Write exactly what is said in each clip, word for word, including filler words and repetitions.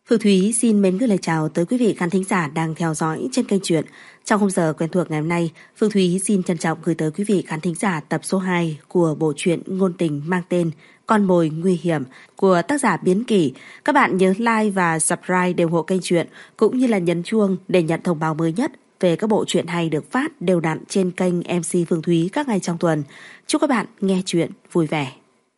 Phương Thúy xin mến gửi lời chào tới quý vị khán thính giả đang theo dõi trên kênh truyện. Trong khung giờ quen thuộc ngày hôm nay, Phương Thúy xin trân trọng gửi tới quý vị khán thính giả tập số hai của bộ truyện ngôn tình mang tên Con mồi nguy hiểm của tác giả Biến Kỷ. Các bạn nhớ like và subscribe để ủng hộ kênh truyện cũng như là nhấn chuông để nhận thông báo mới nhất về các bộ truyện hay được phát đều đặn trên kênh em xê Phương Thúy các ngày trong tuần. Chúc các bạn nghe truyện vui vẻ.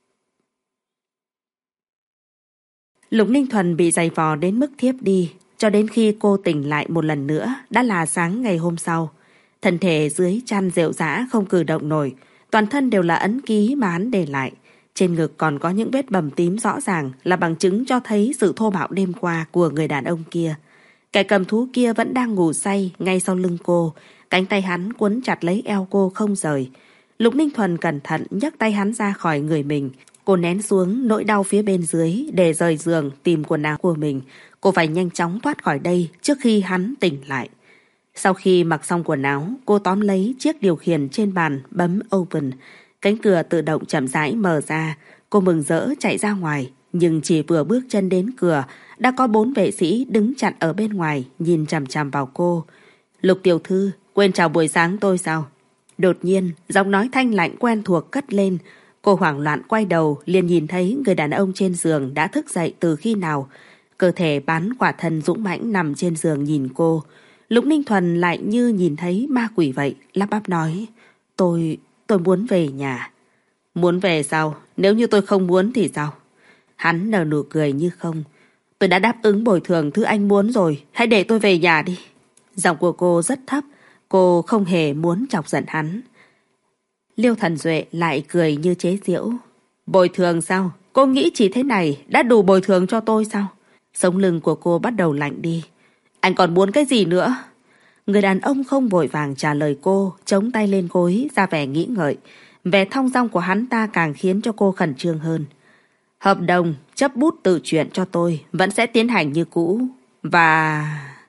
Lục Ninh Thuần bị giày vò đến mức thiếp đi, cho đến khi cô tỉnh lại một lần nữa đã là sáng ngày hôm sau. Thân thể dưới chăn rệu rã không cử động nổi, toàn thân đều là ấn ký mà hắn để lại. Trên ngực còn có những vết bầm tím rõ ràng là bằng chứng cho thấy sự thô bạo đêm qua của người đàn ông kia. Kẻ cầm thú kia vẫn đang ngủ say ngay sau lưng cô, cánh tay hắn quấn chặt lấy eo cô không rời. Lục Ninh Thuần cẩn thận nhấc tay hắn ra khỏi người mình. Cô nén xuống nỗi đau phía bên dưới để rời giường tìm quần áo của mình. Cô phải nhanh chóng thoát khỏi đây trước khi hắn tỉnh lại. Sau khi mặc xong quần áo, cô tóm lấy chiếc điều khiển trên bàn bấm open. Cánh cửa tự động chậm rãi mở ra. Cô mừng rỡ chạy ra ngoài. Nhưng chỉ vừa bước chân đến cửa, đã có bốn vệ sĩ đứng chặn ở bên ngoài nhìn chằm chằm vào cô. Lục tiểu thư, quên chào buổi sáng tôi sao? Đột nhiên, giọng nói thanh lạnh quen thuộc cất lên. Cô hoảng loạn quay đầu liền nhìn thấy người đàn ông trên giường đã thức dậy từ khi nào. Cơ thể bán quả thân dũng mãnh nằm trên giường nhìn cô. Lục Ninh Thuần lại như nhìn thấy ma quỷ vậy, lắp bắp nói: Tôi, tôi muốn về nhà. Muốn về sao? Nếu như tôi không muốn thì sao? Hắn nở nụ cười như không. Tôi đã đáp ứng bồi thường thứ anh muốn rồi, hãy để tôi về nhà đi. Giọng của cô rất thấp, cô không hề muốn chọc giận hắn. Liêu Thần Duệ lại cười như chế giễu. Bồi thường sao? Cô nghĩ chỉ thế này đã đủ bồi thường cho tôi sao? Sống lưng của cô bắt đầu lạnh đi. Anh còn muốn cái gì nữa? Người đàn ông không vội vàng trả lời cô, chống tay lên gối ra vẻ nghĩ ngợi. Vẻ thong dong của hắn ta càng khiến cho cô khẩn trương hơn. Hợp đồng chấp bút tự chuyện cho tôi vẫn sẽ tiến hành như cũ. Và...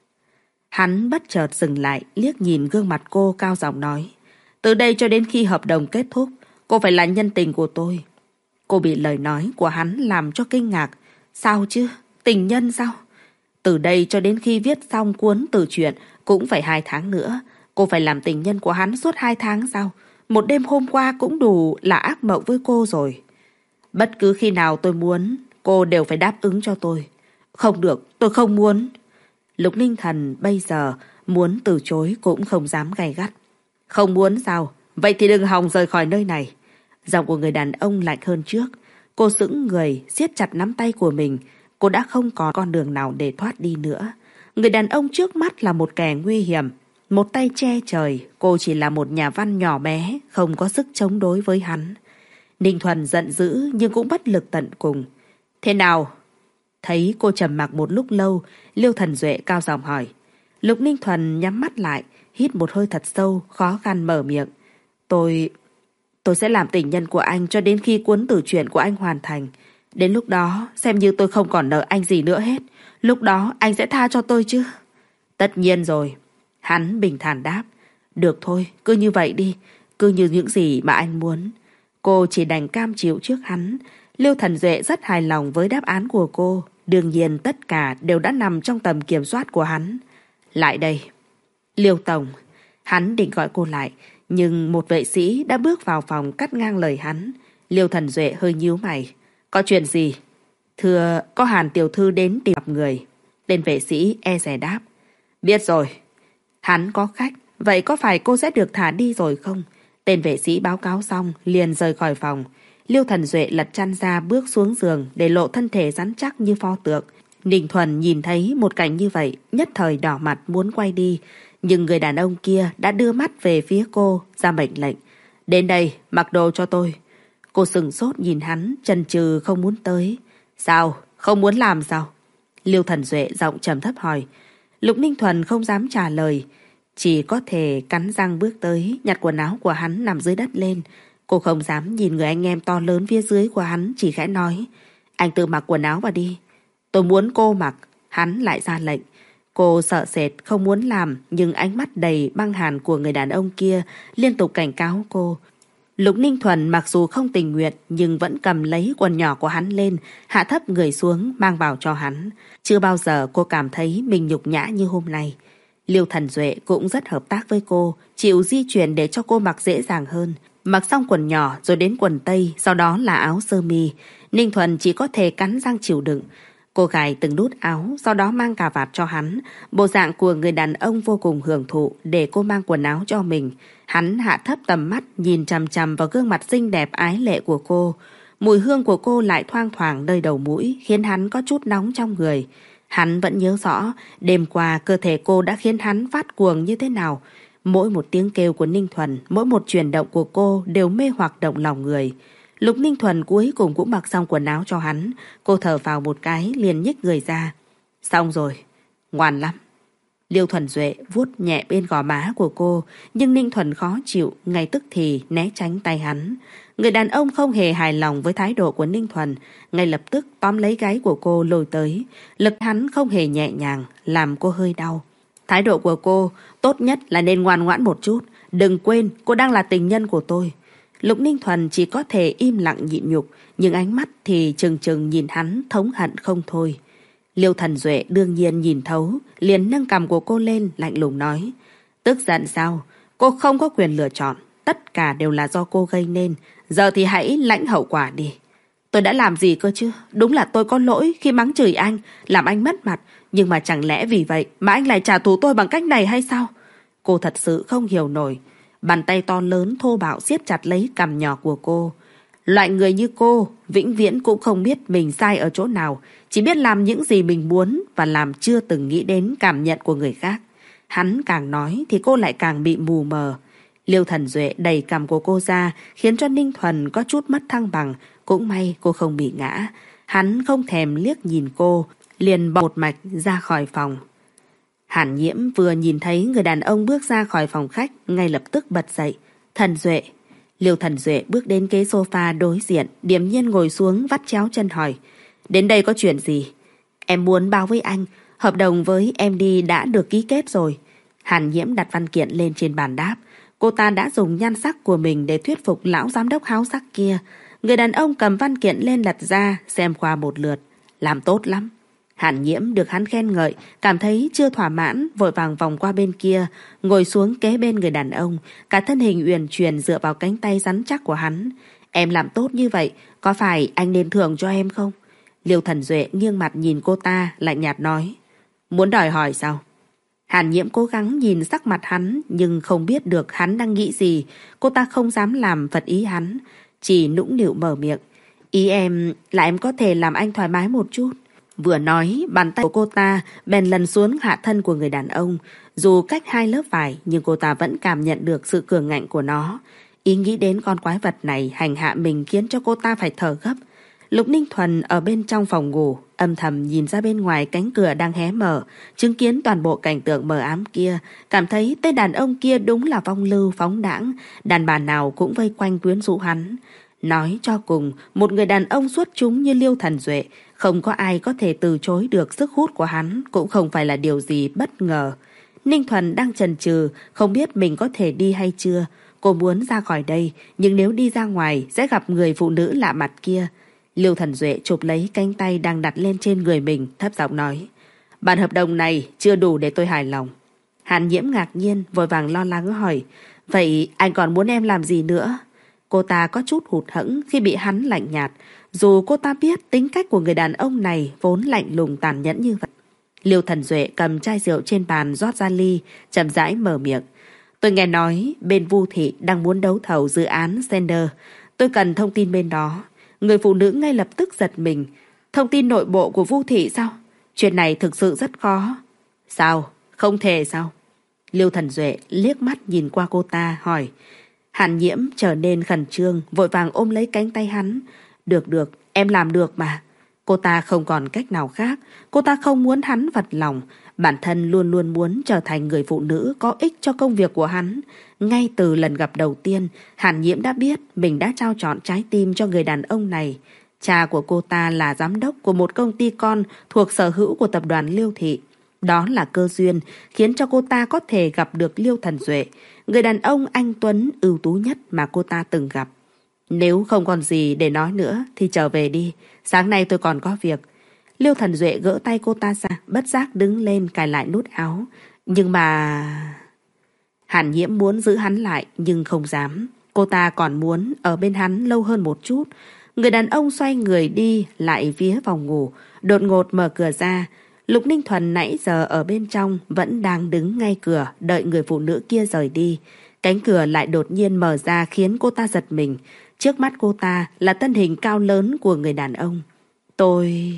Hắn bất chợt dừng lại, liếc nhìn gương mặt cô, cao giọng nói: Từ đây cho đến khi hợp đồng kết thúc, cô phải là nhân tình của tôi. Cô bị lời nói của hắn làm cho kinh ngạc. Sao chứ? Tình nhân sao? Từ đây cho đến khi viết xong cuốn tự truyện cũng phải hai tháng nữa. Cô phải làm tình nhân của hắn suốt hai tháng sao? Một đêm hôm qua cũng đủ là ác mộng với cô rồi. Bất cứ khi nào tôi muốn, cô đều phải đáp ứng cho tôi. Không được, tôi không muốn. Lục Ninh Thần bây giờ muốn từ chối cũng không dám gay gắt. Không muốn sao? Vậy thì đừng hòng rời khỏi nơi này. Giọng của người đàn ông lạnh hơn trước. Cô sững người, siết chặt nắm tay của mình. Cô đã không còn con đường nào để thoát đi nữa. Người đàn ông trước mắt là một kẻ nguy hiểm, một tay che trời. Cô chỉ là một nhà văn nhỏ bé, không có sức chống đối với hắn. Ninh Thuần giận dữ nhưng cũng bất lực tận cùng. Thế nào? Thấy cô trầm mặc một lúc lâu, Liêu Thần Duệ cao giọng hỏi. Lục Ninh Thuần nhắm mắt lại, hít một hơi thật sâu, khó khăn mở miệng. Tôi... Tôi sẽ làm tình nhân của anh cho đến khi cuốn tự truyện của anh hoàn thành. Đến lúc đó, xem như tôi không còn nợ anh gì nữa hết. Lúc đó anh sẽ tha cho tôi chứ? Tất nhiên rồi. Hắn bình thản đáp. Được thôi, cứ như vậy đi. Cứ như những gì mà anh muốn. Cô chỉ đành cam chịu trước hắn. Liêu Thần Duệ rất hài lòng với đáp án của cô. Đương nhiên tất cả đều đã nằm trong tầm kiểm soát của hắn. Lại đây. Liêu Tổng. Hắn định gọi cô lại, nhưng một vệ sĩ đã bước vào phòng cắt ngang lời hắn. Liêu Thần Duệ hơi nhíu mày. Có chuyện gì? Thưa, có Hàn tiểu thư đến tìm gặp người. Tên vệ sĩ e dè đáp. Biết rồi. Hắn có khách, vậy có phải cô sẽ được thả đi rồi không? Tên vệ sĩ báo cáo xong liền rời khỏi phòng. Liêu Thần Duệ lật chăn ra bước xuống giường để lộ thân thể rắn chắc như pho tượng. Ninh Thuần nhìn thấy một cảnh như vậy, nhất thời đỏ mặt muốn quay đi. Nhưng người đàn ông kia đã đưa mắt về phía cô, ra mệnh lệnh. Đến đây, mặc đồ cho tôi. Cô sừng sốt nhìn hắn, chần chừ không muốn tới. Sao? Không muốn làm sao? Liêu Thần Duệ giọng trầm thấp hỏi. Lục Ninh Thuần không dám trả lời, chỉ có thể cắn răng bước tới, nhặt quần áo của hắn nằm dưới đất lên. Cô không dám nhìn người anh em to lớn phía dưới của hắn, chỉ khẽ nói. Anh tự mặc quần áo vào đi. Tôi muốn cô mặc. Hắn lại ra lệnh. Cô sợ sệt không muốn làm, nhưng ánh mắt đầy băng hàn của người đàn ông kia liên tục cảnh cáo cô. Lục Ninh Thuần mặc dù không tình nguyện nhưng vẫn cầm lấy quần nhỏ của hắn lên, hạ thấp người xuống mang vào cho hắn. Chưa bao giờ cô cảm thấy mình nhục nhã như hôm nay. Liêu Thần Duệ cũng rất hợp tác với cô, chịu di chuyển để cho cô mặc dễ dàng hơn. Mặc xong quần nhỏ rồi đến quần tây, sau đó là áo sơ mi. Ninh Thuần chỉ có thể cắn răng chịu đựng. Cô gài từng nút áo, sau đó mang cà vạt cho hắn. Bộ dạng của người đàn ông vô cùng hưởng thụ để cô mang quần áo cho mình. Hắn hạ thấp tầm mắt nhìn chằm chằm vào gương mặt xinh đẹp ái lệ của cô. Mùi hương của cô lại thoang thoảng nơi đầu mũi khiến hắn có chút nóng trong người. Hắn vẫn nhớ rõ đêm qua cơ thể cô đã khiến hắn phát cuồng như thế nào. Mỗi một tiếng kêu của Ninh Thuần, mỗi một chuyển động của cô đều mê hoặc động lòng người. Lục Ninh Thuần cuối cùng cũng mặc xong quần áo cho hắn. Cô thở vào một cái liền nhích người ra. Xong rồi, ngoan lắm. Liêu Thuần Duệ vuốt nhẹ bên gò má của cô, nhưng Ninh Thuần khó chịu, ngay tức thì né tránh tay hắn. Người đàn ông không hề hài lòng với thái độ của Ninh Thuần, ngay lập tức tóm lấy gáy của cô lôi tới. Lực hắn không hề nhẹ nhàng, làm cô hơi đau. Thái độ của cô tốt nhất là nên ngoan ngoãn một chút. Đừng quên cô đang là tình nhân của tôi. Lục Ninh Thuần chỉ có thể im lặng nhịn nhục, nhưng ánh mắt thì trừng trừng nhìn hắn thống hận không thôi. Liêu Thần Duệ đương nhiên nhìn thấu, liền nâng cằm của cô lên lạnh lùng nói. Tức giận sao? Cô không có quyền lựa chọn. Tất cả đều là do cô gây nên. Giờ thì hãy lãnh hậu quả đi. Tôi đã làm gì cơ chứ? Đúng là tôi có lỗi khi mắng chửi anh, làm anh mất mặt. Nhưng mà chẳng lẽ vì vậy mà anh lại trả thù tôi bằng cách này hay sao? Cô thật sự không hiểu nổi. Bàn tay to lớn thô bạo siết chặt lấy cằm nhỏ của cô. Loại người như cô vĩnh viễn cũng không biết mình sai ở chỗ nào, chỉ biết làm những gì mình muốn và làm chưa từng nghĩ đến cảm nhận của người khác. Hắn càng nói thì cô lại càng bị mù mờ. Liêu Thần Duệ đẩy cằm của cô ra khiến cho Ninh Thuần có chút mất thăng bằng. Cũng may cô không bị ngã. Hắn không thèm liếc nhìn cô, liền bỏ một mạch ra khỏi phòng. Hàn Nhiễm vừa nhìn thấy người đàn ông bước ra khỏi phòng khách, ngay lập tức bật dậy. Thần Duệ. Liêu Thần Duệ bước đến ghế sofa đối diện, điềm nhiên ngồi xuống vắt chéo chân hỏi. Đến đây có chuyện gì? Em muốn báo với anh, hợp đồng với em đi đã được ký kết rồi. Hàn Nhiễm đặt văn kiện lên trên bàn đáp. Cô ta đã dùng nhan sắc của mình để thuyết phục lão giám đốc háo sắc kia. Người đàn ông cầm văn kiện lên lật ra, xem qua một lượt. Làm tốt lắm. Hàn Nhiễm được hắn khen ngợi, cảm thấy chưa thỏa mãn, vội vàng vòng qua bên kia, ngồi xuống kế bên người đàn ông, cả thân hình uyển chuyển dựa vào cánh tay rắn chắc của hắn. Em làm tốt như vậy, có phải anh nên thưởng cho em không? Liêu Thần Duệ nghiêng mặt nhìn cô ta, lạnh nhạt nói. Muốn đòi hỏi sao? Hàn Nhiễm cố gắng nhìn sắc mặt hắn, nhưng không biết được hắn đang nghĩ gì. Cô ta không dám làm phật ý hắn, chỉ nũng nịu mở miệng. Ý em là em có thể làm anh thoải mái một chút. Vừa nói, bàn tay của cô ta bèn lần xuống hạ thân của người đàn ông. Dù cách hai lớp vải, nhưng cô ta vẫn cảm nhận được sự cường ngạnh của nó. Ý nghĩ đến con quái vật này hành hạ mình khiến cho cô ta phải thở gấp. Lục Ninh Thuần ở bên trong phòng ngủ, âm thầm nhìn ra bên ngoài cánh cửa đang hé mở, chứng kiến toàn bộ cảnh tượng mờ ám kia, cảm thấy tên đàn ông kia đúng là phong lưu phóng đãng, đàn bà nào cũng vây quanh quyến rũ hắn. Nói cho cùng, một người đàn ông xuất chúng như Liêu Thần Duệ, không có ai có thể từ chối được sức hút của hắn, cũng không phải là điều gì bất ngờ. Ninh Thuần đang chần chừ, không biết mình có thể đi hay chưa. Cô muốn ra khỏi đây, nhưng nếu đi ra ngoài sẽ gặp người phụ nữ lạ mặt kia. Liêu Thần Duệ chụp lấy cánh tay đang đặt lên trên người mình, thấp giọng nói. Bản hợp đồng này chưa đủ để tôi hài lòng. Hàn Nhiễm ngạc nhiên, vội vàng lo lắng hỏi. Vậy anh còn muốn em làm gì nữa? Cô ta có chút hụt hẫng khi bị hắn lạnh nhạt. Dù cô ta biết tính cách của người đàn ông này vốn lạnh lùng tàn nhẫn như vậy. Liêu Thần Duệ cầm chai rượu trên bàn rót ra ly, chậm rãi mở miệng. Tôi nghe nói bên Vu Thị đang muốn đấu thầu dự án Sender. Tôi cần thông tin bên đó. Người phụ nữ ngay lập tức giật mình. Thông tin nội bộ của Vu Thị sao? Chuyện này thực sự rất khó. Sao? Không thể sao? Liêu Thần Duệ liếc mắt nhìn qua cô ta hỏi. Hàn Nhiễm trở nên khẩn trương, vội vàng ôm lấy cánh tay hắn. Được được, em làm được mà. Cô ta không còn cách nào khác. Cô ta không muốn hắn vật lòng. Bản thân luôn luôn muốn trở thành người phụ nữ có ích cho công việc của hắn. Ngay từ lần gặp đầu tiên, Hàn Nhiễm đã biết mình đã trao trọn trái tim cho người đàn ông này. Cha của cô ta là giám đốc của một công ty con thuộc sở hữu của tập đoàn Liêu Thị. Đó là cơ duyên khiến cho cô ta có thể gặp được Liêu Thần Duệ. người đàn ông anh tuấn ưu tú nhất mà cô ta từng gặp. Nếu không còn gì để nói nữa thì trở về đi, sáng nay tôi còn có việc. Liêu Thần Duệ gỡ tay cô ta ra, bất giác đứng lên cài lại nút áo. Nhưng mà... Hàn Nhiễm muốn giữ hắn lại nhưng không dám. Cô ta còn muốn ở bên hắn lâu hơn một chút. Người đàn ông xoay người đi lại phía phòng ngủ, đột ngột mở cửa ra. Lục Ninh Thuần nãy giờ ở bên trong vẫn đang đứng ngay cửa đợi người phụ nữ kia rời đi. Cánh cửa lại đột nhiên mở ra khiến cô ta giật mình. Trước mắt cô ta là thân hình cao lớn của người đàn ông. Tôi...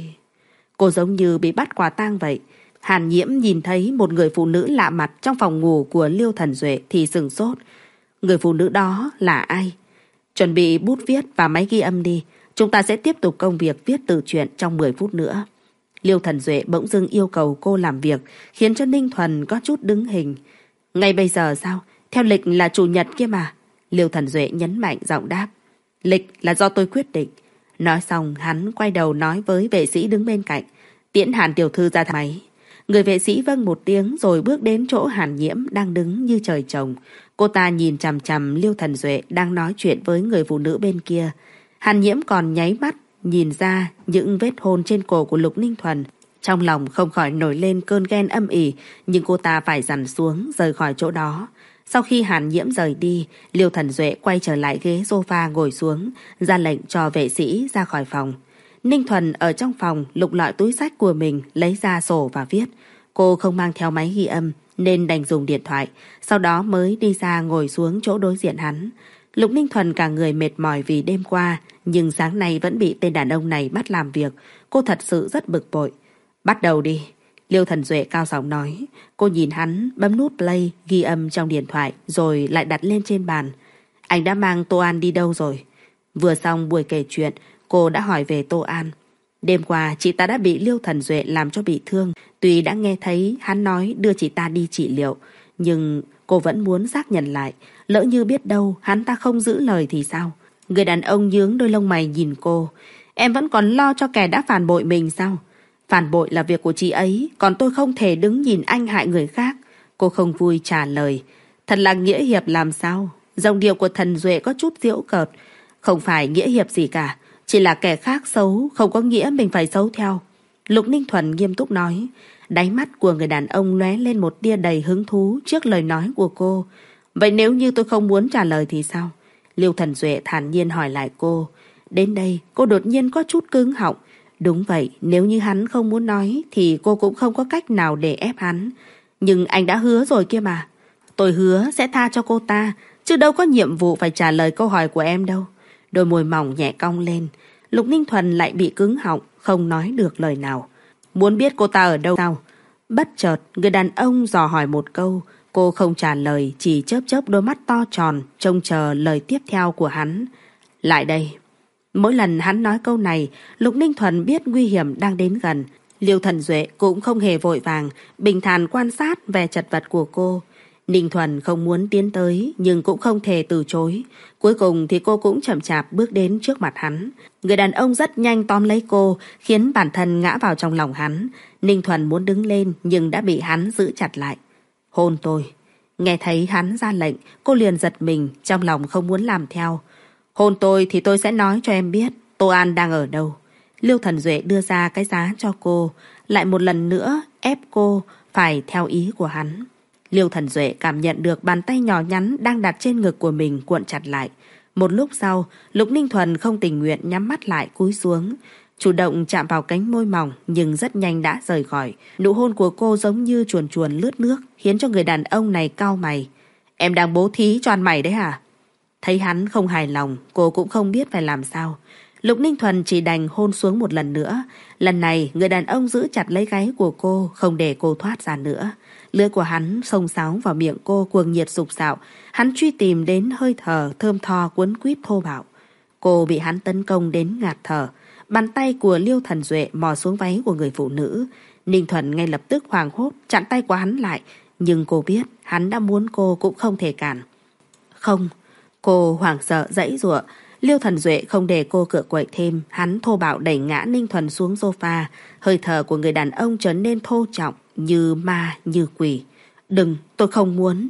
Cô giống như bị bắt quả tang vậy. Hàn Nhiễm nhìn thấy một người phụ nữ lạ mặt trong phòng ngủ của Liêu Thần Duệ thì sửng sốt. Người phụ nữ đó là ai? Chuẩn bị bút viết và máy ghi âm đi. Chúng ta sẽ tiếp tục công việc viết tự truyện trong mười phút nữa. Liêu Thần Duệ bỗng dưng yêu cầu cô làm việc, khiến cho Ninh Thuần có chút đứng hình. Ngay bây giờ sao? Theo lịch là chủ nhật kia mà. Liêu Thần Duệ nhấn mạnh giọng đáp. Lịch là do tôi quyết định. Nói xong hắn quay đầu nói với vệ sĩ đứng bên cạnh. Tiễn Hàn tiểu thư ra thang máy. Người vệ sĩ vâng một tiếng rồi bước đến chỗ Hàn Nhiễm đang đứng như trời trồng. Cô ta nhìn chằm chằm Liêu Thần Duệ đang nói chuyện với người phụ nữ bên kia. Hàn Nhiễm còn nháy mắt nhìn ra những vết hôn trên cổ của Lục Ninh Thuần. Trong lòng không khỏi nổi lên cơn ghen âm ỉ, nhưng cô ta phải dằn xuống rời khỏi chỗ đó. Sau khi Hàn Nhiễm rời đi, Liêu Thần Duệ quay trở lại ghế sofa ngồi xuống, ra lệnh cho vệ sĩ ra khỏi phòng. Ninh Thuần ở trong phòng lục lọi túi xách của mình, lấy ra sổ và viết. Cô không mang theo máy ghi âm nên đành dùng điện thoại, sau đó mới đi ra ngồi xuống chỗ đối diện hắn. Lục Ninh Thuần cả người mệt mỏi vì đêm qua, nhưng sáng nay vẫn bị tên đàn ông này bắt làm việc. Cô thật sự rất bực bội. Bắt đầu đi. Liêu Thần Duệ cao giọng nói. Cô nhìn hắn bấm nút play ghi âm trong điện thoại rồi lại đặt lên trên bàn. Anh đã mang Tô An đi đâu rồi? Vừa xong buổi kể chuyện, cô đã hỏi về Tô An. Đêm qua chị ta đã bị Liêu Thần Duệ làm cho bị thương. Tuy đã nghe thấy hắn nói đưa chị ta đi trị liệu, nhưng cô vẫn muốn xác nhận lại. Lỡ như biết đâu hắn ta không giữ lời thì sao? Người đàn ông nhướng đôi lông mày nhìn cô. Em vẫn còn lo cho kẻ đã phản bội mình sao? Phản bội là việc của chị ấy, còn tôi không thể đứng nhìn anh hại người khác. Cô không vui trả lời. Thật là nghĩa hiệp làm sao? Giọng điệu của Thần Duệ có chút giễu cợt. Không phải nghĩa hiệp gì cả, chỉ là kẻ khác xấu, không có nghĩa mình phải xấu theo. Lục Ninh Thuần nghiêm túc nói. Đáy mắt của người đàn ông lóe lên một tia đầy hứng thú trước lời nói của cô. Vậy nếu như tôi không muốn trả lời thì sao? Liêu Thần Duệ thản nhiên hỏi lại cô. Đến đây cô đột nhiên có chút cứng họng. Đúng vậy, nếu như hắn không muốn nói thì cô cũng không có cách nào để ép hắn. Nhưng anh đã hứa rồi kia mà. Tôi hứa sẽ tha cho cô ta, chứ đâu có nhiệm vụ phải trả lời câu hỏi của em đâu. Đôi môi mỏng nhẹ cong lên. Lục Ninh Thuần lại bị cứng họng, không nói được lời nào. Muốn biết cô ta ở đâu sao? Bất chợt, người đàn ông dò hỏi một câu. Cô không trả lời, chỉ chớp chớp đôi mắt to tròn, trông chờ lời tiếp theo của hắn. Lại đây. Mỗi lần hắn nói câu này, Lục Ninh Thuần biết nguy hiểm đang đến gần. Liêu Thần Duệ cũng không hề vội vàng, bình thản quan sát vẻ chật vật của cô. Ninh Thuần không muốn tiến tới, nhưng cũng không thể từ chối. Cuối cùng thì cô cũng chậm chạp bước đến trước mặt hắn. Người đàn ông rất nhanh tóm lấy cô, khiến bản thân ngã vào trong lòng hắn. Ninh Thuần muốn đứng lên, nhưng đã bị hắn giữ chặt lại. Hôn tôi. Nghe thấy hắn ra lệnh, cô liền giật mình, trong lòng không muốn làm theo. Hôn tôi thì tôi sẽ nói cho em biết Tô An đang ở đâu. Liêu Thần Duệ đưa ra cái giá cho cô, lại một lần nữa ép cô phải theo ý của hắn. Liêu Thần Duệ cảm nhận được bàn tay nhỏ nhắn đang đặt trên ngực của mình cuộn chặt lại. Một lúc sau, Lục Ninh Thuần không tình nguyện nhắm mắt lại cúi xuống, chủ động chạm vào cánh môi mỏng nhưng rất nhanh đã rời khỏi. Nụ hôn của cô giống như chuồn chuồn lướt nước, khiến cho người đàn ông này cau mày. Em đang bố thí cho ăn mày đấy hả? Thấy hắn không hài lòng, cô cũng không biết phải làm sao. Lục Ninh Thuần chỉ đành hôn xuống một lần nữa. Lần này, người đàn ông giữ chặt lấy gáy của cô, không để cô thoát ra nữa. Lưỡi của hắn xông xáo vào miệng cô cuồng nhiệt sục sạo. Hắn truy tìm đến hơi thở thơm tho cuốn quýt thô bạo. Cô bị hắn tấn công đến ngạt thở. Bàn tay của Liêu Thần Duệ mò xuống váy của người phụ nữ. Ninh Thuần ngay lập tức hoảng hốt chặn tay của hắn lại. Nhưng cô biết hắn đã muốn cô cũng không thể cản. Không. Cô hoảng sợ giãy giụa. Liêu Thần Duệ không để cô cựa quậy thêm, hắn thô bạo đẩy ngã Ninh Thuần xuống sofa. Hơi thở của người đàn ông trở nên thô trọng, như ma như quỷ. Đừng, tôi không muốn.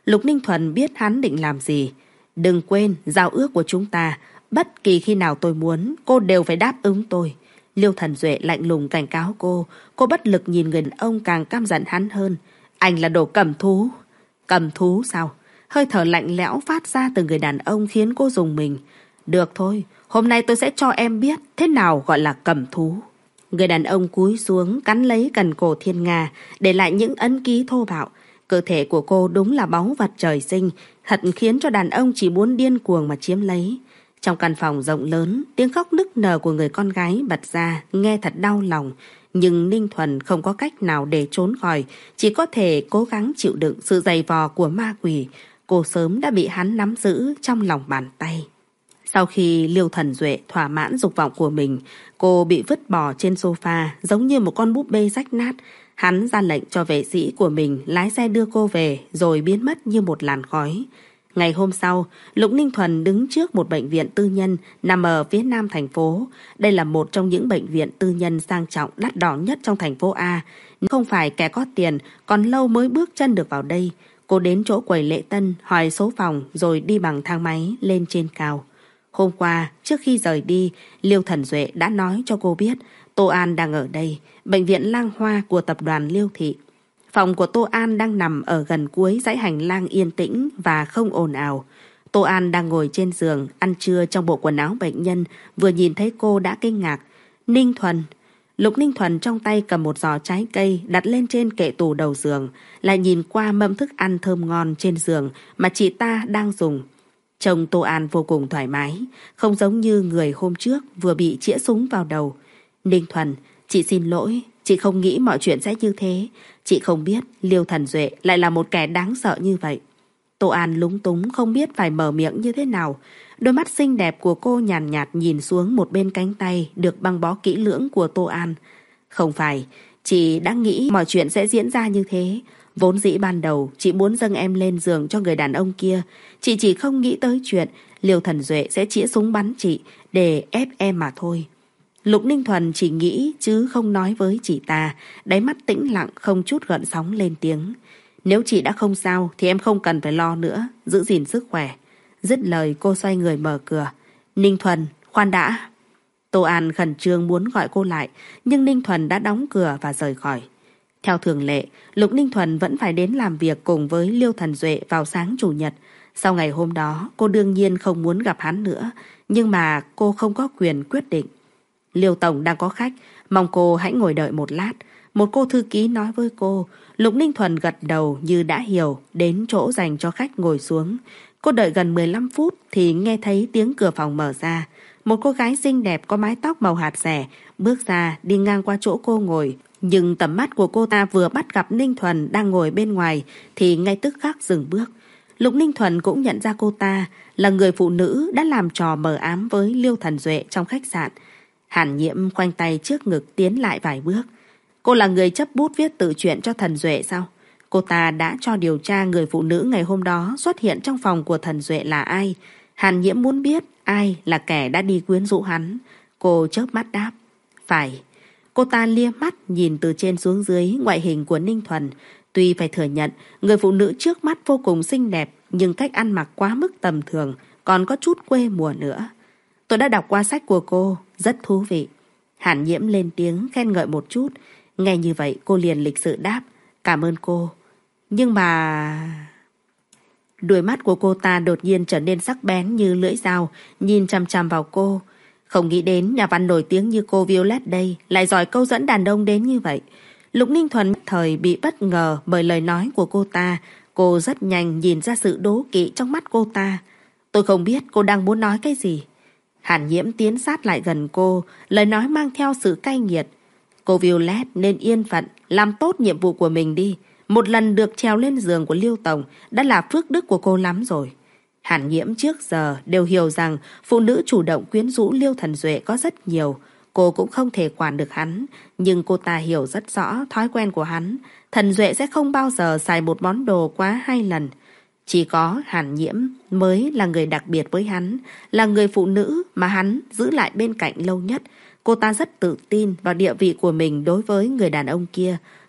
Lục Ninh Thuần biết hắn định làm gì. Đừng quên giao ước của chúng ta. Bất kỳ khi nào tôi muốn, cô đều phải đáp ứng tôi. Liêu Thần Duệ lạnh lùng cảnh cáo cô. Cô bất lực nhìn người đàn ông càng căm giận hắn hơn. Anh là đồ cầm thú. Cầm thú sao? Hơi thở lạnh lẽo phát ra từ người đàn ông khiến cô rùng mình. Được thôi, hôm nay tôi sẽ cho em biết thế nào gọi là cầm thú. Người đàn ông cúi xuống cắn lấy cần cổ Thiên Nga, để lại những ấn ký thô bạo. Cơ thể của cô đúng là báu vật trời sinh, thật khiến cho đàn ông chỉ muốn điên cuồng mà chiếm lấy. Trong căn phòng rộng lớn, tiếng khóc nức nở của người con gái bật ra, nghe thật đau lòng. Nhưng Ninh Thuần không có cách nào để trốn khỏi, chỉ có thể cố gắng chịu đựng sự giày vò của ma quỷ. Cô sớm đã bị hắn nắm giữ trong lòng bàn tay. Sau khi Liêu Thần Duệ thỏa mãn dục vọng của mình, cô bị vứt bỏ trên sofa giống như một con búp bê rách nát. Hắn ra lệnh cho vệ sĩ của mình lái xe đưa cô về rồi biến mất như một làn khói. Ngày hôm sau, Lục Ninh Thuần đứng trước một bệnh viện tư nhân nằm ở phía nam thành phố. Đây là một trong những bệnh viện tư nhân sang trọng đắt đỏ nhất trong thành phố A. Không phải kẻ có tiền, còn lâu mới bước chân được vào đây. Cô đến chỗ quầy lễ tân, hỏi số phòng rồi đi bằng thang máy lên trên cao. Hôm qua, trước khi rời đi, Liêu Thần Duệ đã nói cho cô biết Tô An đang ở đây, bệnh viện Lang Hoa của tập đoàn Liêu Thị. Phòng của Tô An đang nằm ở gần cuối dãy hành lang yên tĩnh và không ồn ào. Tô An đang ngồi trên giường, ăn trưa trong bộ quần áo bệnh nhân, vừa nhìn thấy cô đã kinh ngạc. Ninh Thuần. Lục Ninh Thuần trong tay cầm một giỏ trái cây đặt lên trên kệ tủ đầu giường, lại nhìn qua mâm thức ăn thơm ngon trên giường mà chị ta đang dùng. Trông Tô An vô cùng thoải mái, không giống như người hôm trước vừa bị chĩa súng vào đầu. Ninh Thuần, chị xin lỗi, chị không nghĩ mọi chuyện sẽ như thế. Chị không biết Liêu Thần Duệ lại là một kẻ đáng sợ như vậy. Tô An lúng túng không biết phải mở miệng như thế nào. Đôi mắt xinh đẹp của cô nhàn nhạt, nhạt nhìn xuống một bên cánh tay được băng bó kỹ lưỡng của Tô An. Không phải, chị đã nghĩ mọi chuyện sẽ diễn ra như thế. Vốn dĩ ban đầu chị muốn dâng em lên giường cho người đàn ông kia. Chị chỉ không nghĩ tới chuyện Liêu Thần Duệ sẽ chĩa súng bắn chị để ép em mà thôi. Lục Ninh Thuần chỉ nghĩ chứ không nói với chị ta, đáy mắt tĩnh lặng không chút gợn sóng lên tiếng. Nếu chị đã không sao thì em không cần phải lo nữa, giữ gìn sức khỏe. Dứt lời cô xoay người mở cửa. Ninh Thuần, khoan đã. Tô An khẩn trương muốn gọi cô lại, nhưng Ninh Thuần đã đóng cửa và rời khỏi. Theo thường lệ, Lục Ninh Thuần vẫn phải đến làm việc cùng với Liêu Thần Duệ vào sáng chủ nhật. Sau ngày hôm đó, cô đương nhiên không muốn gặp hắn nữa, nhưng mà cô không có quyền quyết định. Liêu Tổng đang có khách, mong cô hãy ngồi đợi một lát. Một cô thư ký nói với cô. Lục Ninh Thuần gật đầu như đã hiểu, đến chỗ dành cho khách ngồi xuống. Cô đợi gần mười lăm phút thì nghe thấy tiếng cửa phòng mở ra. Một cô gái xinh đẹp có mái tóc màu hạt rẻ bước ra đi ngang qua chỗ cô ngồi. Nhưng tầm mắt của cô ta vừa bắt gặp Ninh Thuần đang ngồi bên ngoài thì ngay tức khắc dừng bước. Lục Ninh Thuần cũng nhận ra cô ta là người phụ nữ đã làm trò mờ ám với Liêu Thần Duệ trong khách sạn. Hàn Nhiễm khoanh tay trước ngực tiến lại vài bước. Cô là người chấp bút viết tự truyện cho Thần Duệ sao? Cô ta đã cho điều tra người phụ nữ ngày hôm đó xuất hiện trong phòng của Thần Duệ là ai. Hàn Nhiễm muốn biết ai là kẻ đã đi quyến rũ hắn. Cô chớp mắt đáp. Phải. Cô ta lia mắt nhìn từ trên xuống dưới ngoại hình của Ninh Thuần. Tuy phải thừa nhận người phụ nữ trước mắt vô cùng xinh đẹp, nhưng cách ăn mặc quá mức tầm thường, còn có chút quê mùa nữa. Tôi đã đọc qua sách của cô, rất thú vị. Hàn Nhiễm lên tiếng khen ngợi một chút. Nghe như vậy cô liền lịch sự đáp. Cảm ơn cô. Nhưng mà... Đôi mắt của cô ta đột nhiên trở nên sắc bén như lưỡi dao, nhìn chằm chằm vào cô. Không nghĩ đến nhà văn nổi tiếng như cô Violet đây lại giỏi câu dẫn đàn ông đến như vậy. Lục Ninh Thuần thời bị bất ngờ bởi lời nói của cô ta. Cô rất nhanh nhìn ra sự đố kỵ trong mắt cô ta. Tôi không biết cô đang muốn nói cái gì. Hàn Nhiễm tiến sát lại gần cô, lời nói mang theo sự cay nghiệt. Cô Violet nên yên phận, làm tốt nhiệm vụ của mình đi. Một lần được trèo lên giường của Liêu Tổng đã là phước đức của cô lắm rồi. Hàn Nhiễm trước giờ đều hiểu rằng phụ nữ chủ động quyến rũ Liêu Thần Duệ có rất nhiều. Cô cũng không thể quản được hắn, nhưng cô ta hiểu rất rõ thói quen của hắn. Thần Duệ sẽ không bao giờ xài một món đồ quá hai lần. Chỉ có Hàn Nhiễm mới là người đặc biệt với hắn, là người phụ nữ mà hắn giữ lại bên cạnh lâu nhất. Cô ta rất tự tin vào địa vị của mình đối với người đàn ông kia.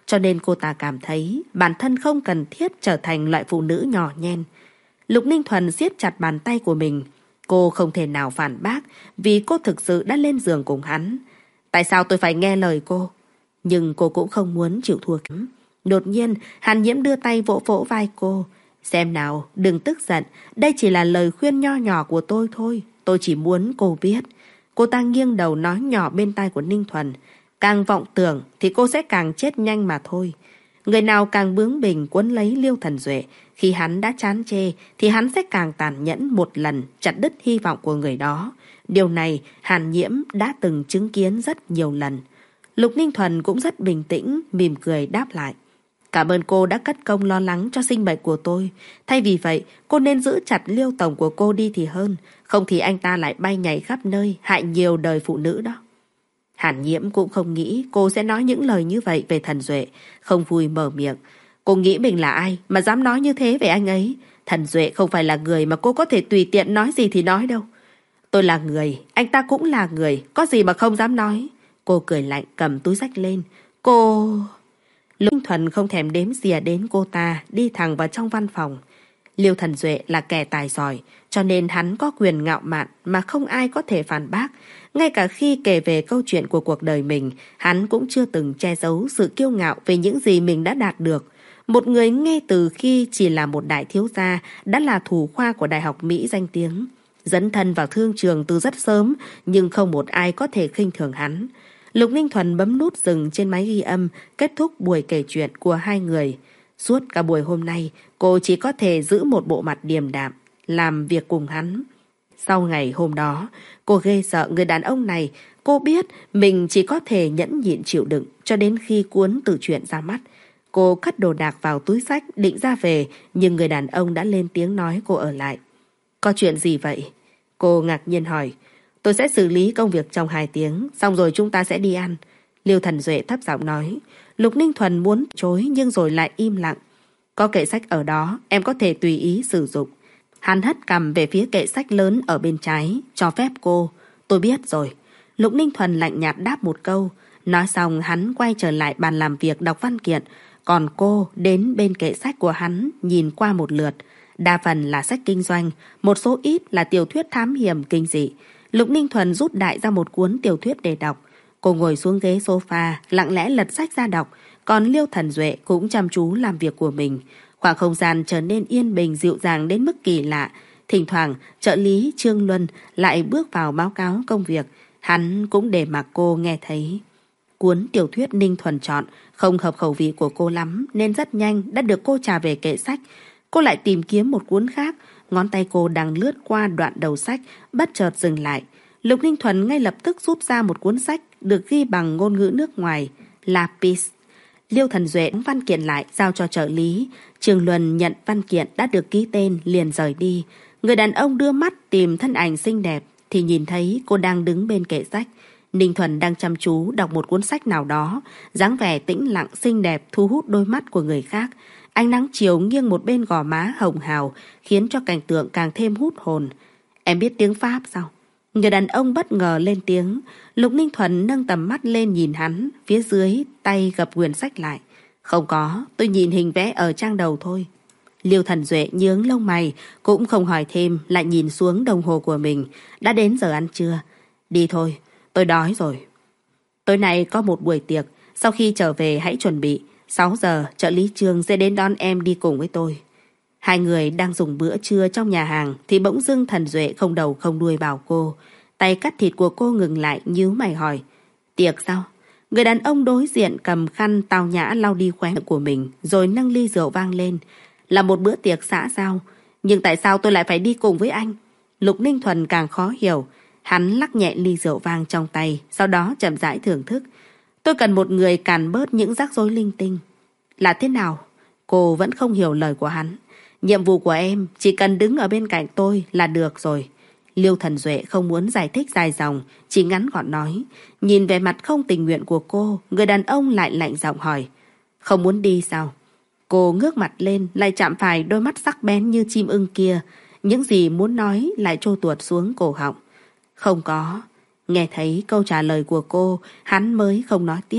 cho nên cô ta cảm thấy bản thân không cần thiết trở thành loại phụ nữ nhỏ nhen. Lục Ninh Thuần siết chặt bàn tay của mình. Cô không thể nào phản bác vì cô thực sự đã lên giường cùng hắn. Tại sao tôi phải nghe lời cô? Nhưng cô cũng không muốn chịu thua kém. Đột nhiên, Hàn Nhiễm đưa tay vỗ vỗ vai cô. Xem nào, đừng tức giận. Đây chỉ là lời khuyên nho nhỏ của tôi thôi. Tôi chỉ muốn cô biết. Cô ta nghiêng đầu nói nhỏ bên tai của Ninh Thuần. Càng vọng tưởng thì cô sẽ càng chết nhanh mà thôi. Người nào càng bướng bỉnh quấn lấy Liêu Thần Duệ, khi hắn đã chán chê thì hắn sẽ càng tàn nhẫn một lần chặt đứt hy vọng của người đó. Điều này Hàn Nhiễm đã từng chứng kiến rất nhiều lần. Lục Ninh Thuần cũng rất bình tĩnh, mỉm cười đáp lại. Cảm ơn cô đã cất công lo lắng cho sinh mệnh của tôi. Thay vì vậy, cô nên giữ chặt Liêu tổng của cô đi thì hơn. Không thì anh ta lại bay nhảy khắp nơi, hại nhiều đời phụ nữ đó. Hàn Nhiễm cũng không nghĩ cô sẽ nói những lời như vậy về Thần Duệ. Không vui mở miệng. Cô nghĩ mình là ai mà dám nói như thế về anh ấy? Thần Duệ không phải là người mà cô có thể tùy tiện nói gì thì nói đâu. Tôi là người, anh ta cũng là người. Có gì mà không dám nói. Cô cười lạnh cầm túi xách lên. Cô... Lục Thuần không thèm đếm xỉa đến cô ta, đi thẳng vào trong văn phòng. Liêu Thần Duệ là kẻ tài giỏi, cho nên hắn có quyền ngạo mạn mà không ai có thể phản bác. Ngay cả khi kể về câu chuyện của cuộc đời mình, hắn cũng chưa từng che giấu sự kiêu ngạo về những gì mình đã đạt được. Một người ngay từ khi chỉ là một đại thiếu gia đã là thủ khoa của Đại học Mỹ danh tiếng. Dấn thân vào thương trường từ rất sớm, nhưng không một ai có thể khinh thường hắn. Lục Ninh Thuần bấm nút dừng trên máy ghi âm, kết thúc buổi kể chuyện của hai người. Suốt cả buổi hôm nay, cô chỉ có thể giữ một bộ mặt điềm đạm, làm việc cùng hắn. Sau ngày hôm đó, cô ghê sợ người đàn ông này. Cô biết mình chỉ có thể nhẫn nhịn chịu đựng cho đến khi cuốn từ chuyện ra mắt. Cô cất đồ đạc vào túi xách định ra về, nhưng người đàn ông đã lên tiếng nói cô ở lại. Có chuyện gì vậy? Cô ngạc nhiên hỏi. Tôi sẽ xử lý công việc trong hai tiếng, xong rồi chúng ta sẽ đi ăn. Liêu Thần Duệ thấp giọng nói. Lục Ninh Thuần muốn chối nhưng rồi lại im lặng. Có kệ sách ở đó, em có thể tùy ý sử dụng. Hắn hất cằm về phía kệ sách lớn ở bên trái, cho phép cô. Tôi biết rồi. Lục Ninh Thuần lạnh nhạt đáp một câu. Nói xong hắn quay trở lại bàn làm việc đọc văn kiện. Còn cô đến bên kệ sách của hắn nhìn qua một lượt. Đa phần là sách kinh doanh, một số ít là tiểu thuyết thám hiểm kinh dị. Lục Ninh Thuần rút đại ra một cuốn tiểu thuyết để đọc. Cô ngồi xuống ghế sofa, lặng lẽ lật sách ra đọc. Còn Liêu Thần Duệ cũng chăm chú làm việc của mình. Khoảng không gian trở nên yên bình dịu dàng đến mức kỳ lạ. Thỉnh thoảng, trợ lý Trương Luân lại bước vào báo cáo công việc. Hắn cũng để mặc cô nghe thấy. Cuốn tiểu thuyết Ninh Thuần chọn không hợp khẩu vị của cô lắm, nên rất nhanh đã được cô trả về kệ sách. Cô lại tìm kiếm một cuốn khác. Ngón tay cô đang lướt qua đoạn đầu sách, bất chợt dừng lại. Lục Ninh Thuần ngay lập tức rút ra một cuốn sách được ghi bằng ngôn ngữ nước ngoài, Lapis. Liêu Thần Duệ đóng văn kiện lại giao cho trợ lý. Trường Luân nhận văn kiện đã được ký tên liền rời đi. Người đàn ông đưa mắt tìm thân ảnh xinh đẹp thì nhìn thấy cô đang đứng bên kệ sách. Ninh Thuần đang chăm chú đọc một cuốn sách nào đó, dáng vẻ tĩnh lặng xinh đẹp thu hút đôi mắt của người khác. Ánh nắng chiều nghiêng một bên gò má hồng hào khiến cho cảnh tượng càng thêm hút hồn. Em biết tiếng Pháp sao? Người đàn ông bất ngờ lên tiếng. Lục Ninh Thuần nâng tầm mắt lên nhìn hắn, phía dưới tay gập quyển sách lại. Không có, tôi nhìn hình vẽ ở trang đầu thôi. Liêu Thần Duệ nhướng lông mày, cũng không hỏi thêm, lại nhìn xuống đồng hồ của mình. Đã đến giờ ăn trưa. Đi thôi, tôi đói rồi. Tối nay có một buổi tiệc, sau khi trở về hãy chuẩn bị. sáu giờ trợ lý Trương sẽ đến đón em đi cùng với tôi. Hai người đang dùng bữa trưa trong nhà hàng thì bỗng dưng Thần Duệ không đầu không đuôi bảo cô. Tay cắt thịt của cô ngừng lại, nhíu mày hỏi. Tiệc sao? Người đàn ông đối diện cầm khăn tao nhã lau đi khóe miệng của mình, rồi nâng ly rượu vang lên. Là một bữa tiệc xã giao, nhưng tại sao tôi lại phải đi cùng với anh? Lục Ninh Thuần càng khó hiểu. Hắn lắc nhẹ ly rượu vang trong tay, sau đó chậm rãi thưởng thức. Tôi cần một người càn bớt những rắc rối linh tinh. Là thế nào? Cô vẫn không hiểu lời của hắn. Nhiệm vụ của em chỉ cần đứng ở bên cạnh tôi là được rồi. Liêu Thần Duệ không muốn giải thích dài dòng, chỉ ngắn gọn nói. Nhìn về mặt không tình nguyện của cô, người đàn ông lại lạnh giọng hỏi. Không muốn đi sao? Cô ngước mặt lên, lại chạm phải đôi mắt sắc bén như chim ưng kia. Những gì muốn nói lại trôi tuột xuống cổ họng. Không có. Nghe thấy câu trả lời của cô, hắn mới không nói tiếp.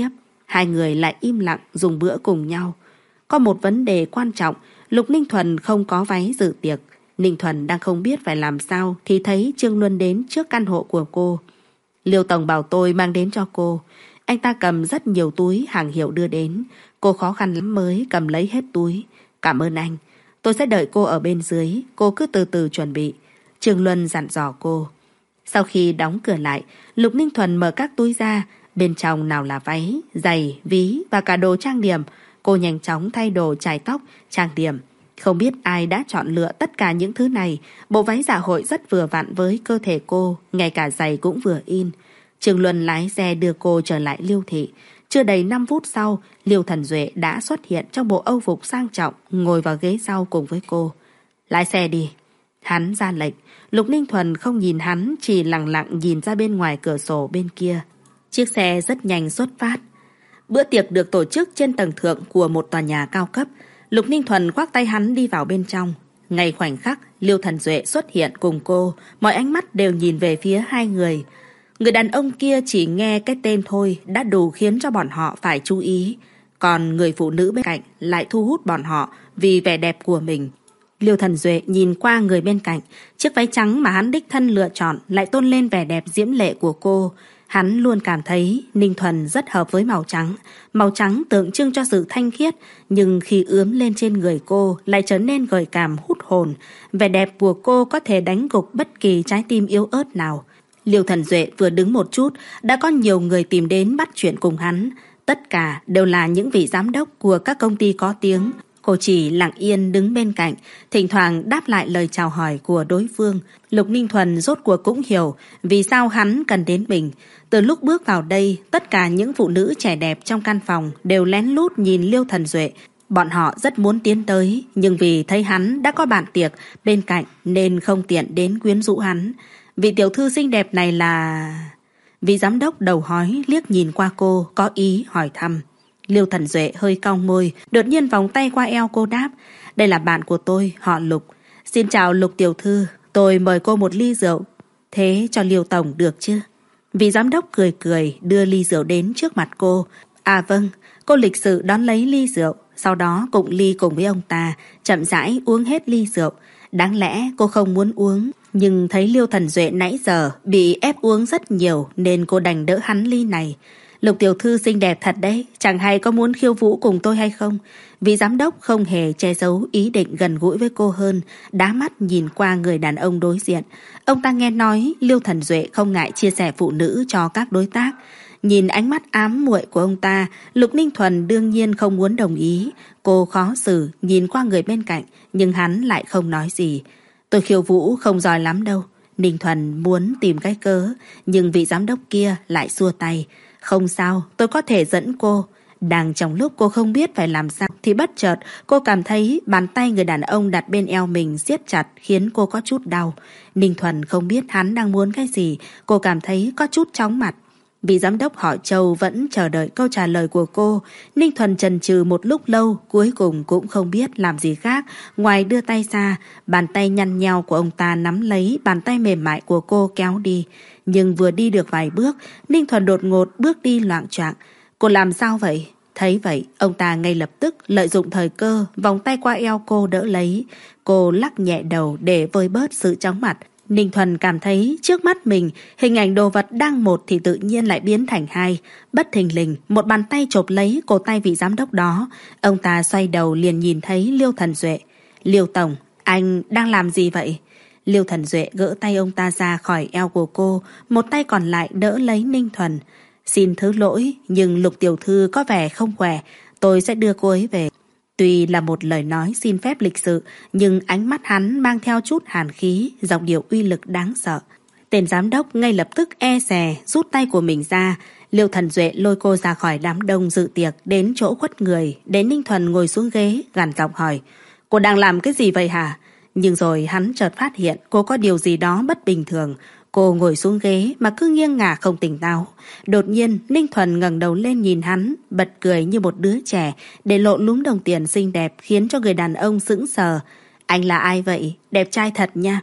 hai người lại im lặng dùng bữa cùng nhau. Có một vấn đề quan trọng, Lục Ninh Thuần không có váy dự tiệc. Ninh Thuần đang không biết phải làm sao thì thấy Trương Luân đến trước căn hộ của cô. Liêu tổng bảo tôi mang đến cho cô. Anh ta cầm rất nhiều túi hàng hiệu đưa đến. Cô khó khăn lắm mới cầm lấy hết túi. Cảm ơn anh. Tôi sẽ đợi cô ở bên dưới. Cô cứ từ từ chuẩn bị. Trương Luân dặn dò cô. Sau khi đóng cửa lại, Lục Ninh Thuần mở các túi ra. Bên trong nào là váy, giày, ví và cả đồ trang điểm. Cô nhanh chóng thay đồ, chải tóc, trang điểm. Không biết ai đã chọn lựa tất cả những thứ này. Bộ váy dạ hội rất vừa vặn với cơ thể cô, ngay cả giày cũng vừa in. Trương Luân lái xe đưa cô trở lại Liêu thị. Chưa đầy năm phút sau, Liêu Thần Duệ đã xuất hiện trong bộ âu phục sang trọng, ngồi vào ghế sau cùng với cô. Lái xe đi. Hắn ra lệnh. Lục Ninh Thuần không nhìn hắn, chỉ lặng lặng nhìn ra bên ngoài cửa sổ bên kia. Chiếc xe rất nhanh xuất phát. Bữa tiệc được tổ chức trên tầng thượng của một tòa nhà cao cấp. Lục Ninh Thuần khoác tay hắn đi vào bên trong. Ngay khoảnh khắc Liêu Thần Duệ xuất hiện cùng cô, mọi ánh mắt đều nhìn về phía hai người. Người đàn ông kia chỉ nghe cái tên thôi đã đủ khiến cho bọn họ phải chú ý. Còn người phụ nữ bên cạnh lại thu hút bọn họ vì vẻ đẹp của mình. Liêu Thần Duệ nhìn qua người bên cạnh. Chiếc váy trắng mà hắn đích thân lựa chọn lại tôn lên vẻ đẹp diễm lệ của cô. Hắn luôn cảm thấy Ninh Thuần rất hợp với màu trắng. Màu trắng tượng trưng cho sự thanh khiết, nhưng khi ướm lên trên người cô lại trở nên gợi cảm hút hồn. Vẻ đẹp của cô có thể đánh gục bất kỳ trái tim yếu ớt nào. Liêu Thần Duệ vừa đứng một chút, đã có nhiều người tìm đến bắt chuyện cùng hắn. Tất cả đều là những vị giám đốc của các công ty có tiếng. Cô chỉ lặng yên đứng bên cạnh, thỉnh thoảng đáp lại lời chào hỏi của đối phương. Lục Ninh Thuần rốt cuộc cũng hiểu vì sao hắn cần đến mình. Từ lúc bước vào đây, tất cả những phụ nữ trẻ đẹp trong căn phòng đều lén lút nhìn Liêu Thần Duệ. Bọn họ rất muốn tiến tới, nhưng vì thấy hắn đã có bạn tiệc bên cạnh nên không tiện đến quyến rũ hắn. Vị tiểu thư xinh đẹp này là... Vị giám đốc đầu hói liếc nhìn qua cô, có ý hỏi thăm. Liêu Thần Duệ hơi cau môi, đột nhiên vòng tay qua eo cô đáp. Đây là bạn của tôi, họ Lục. Xin chào Lục tiểu thư, tôi mời cô một ly rượu. Thế cho Liêu tổng được chứ? Vị giám đốc cười cười đưa ly rượu đến trước mặt cô. À vâng, cô lịch sự đón lấy ly rượu, sau đó cụng ly cùng với ông ta, chậm rãi uống hết ly rượu. Đáng lẽ cô không muốn uống, nhưng thấy Liêu Thần Duệ nãy giờ bị ép uống rất nhiều nên cô đành đỡ hắn ly này. Lục tiểu thư xinh đẹp thật đấy, chẳng hay có muốn khiêu vũ cùng tôi hay không? Vị giám đốc không hề che giấu ý định gần gũi với cô hơn, đá mắt nhìn qua người đàn ông đối diện. Ông ta nghe nói Liêu Thần Duệ không ngại chia sẻ phụ nữ cho các đối tác. Nhìn ánh mắt ám muội của ông ta, Lục Ninh Thuần đương nhiên không muốn đồng ý. Cô khó xử nhìn qua người bên cạnh, nhưng hắn lại không nói gì. Tôi khiêu vũ không giỏi lắm đâu. Ninh Thuần muốn tìm cái cớ, nhưng vị giám đốc kia lại xua tay. Không sao, tôi có thể dẫn cô. Đang trong lúc cô không biết phải làm sao thì bất chợt cô cảm thấy bàn tay người đàn ông đặt bên eo mình siết chặt khiến cô có chút đau. Ninh Thuần không biết hắn đang muốn cái gì, cô cảm thấy có chút chóng mặt. Vị giám đốc họ Châu vẫn chờ đợi câu trả lời của cô. Ninh Thuần chần chừ một lúc lâu, cuối cùng cũng không biết làm gì khác ngoài đưa tay ra. Bàn tay nhăn nheo của ông ta nắm lấy bàn tay mềm mại của cô kéo đi. Nhưng vừa đi được vài bước, Ninh Thuần đột ngột bước đi loạng choạng. Cô làm sao vậy? Thấy vậy, ông ta ngay lập tức lợi dụng thời cơ vòng tay qua eo cô đỡ lấy. Cô lắc nhẹ đầu để vơi bớt sự chóng mặt. Ninh Thuần cảm thấy trước mắt mình hình ảnh đồ vật đang một thì tự nhiên lại biến thành hai. Bất thình lình, một bàn tay chộp lấy cổ tay vị giám đốc đó. Ông ta xoay đầu liền nhìn thấy Liêu Thần Duệ. Liêu tổng, anh đang làm gì vậy? Liêu Thần Duệ gỡ tay ông ta ra khỏi eo của cô, một tay còn lại đỡ lấy Ninh Thuần. Xin thứ lỗi, nhưng Lục tiểu thư có vẻ không khỏe, tôi sẽ đưa cô ấy về. Tuy là một lời nói xin phép lịch sự, nhưng ánh mắt hắn mang theo chút hàn khí, giọng điệu uy lực đáng sợ. Tên giám đốc ngay lập tức e dè rút tay của mình ra. Liêu Thần Duệ lôi cô ra khỏi đám đông dự tiệc đến chỗ khuất người, để Ninh Thuần ngồi xuống ghế, gằn giọng hỏi. Cô đang làm cái gì vậy hả? Nhưng rồi hắn chợt phát hiện cô có điều gì đó bất bình thường. Cô ngồi xuống ghế mà cứ nghiêng ngả không tỉnh táo. Đột nhiên Ninh Thuần ngẩng đầu lên nhìn hắn, bật cười như một đứa trẻ, để lộ lúm đồng tiền xinh đẹp khiến cho người đàn ông sững sờ. Anh là ai vậy? Đẹp trai thật nha.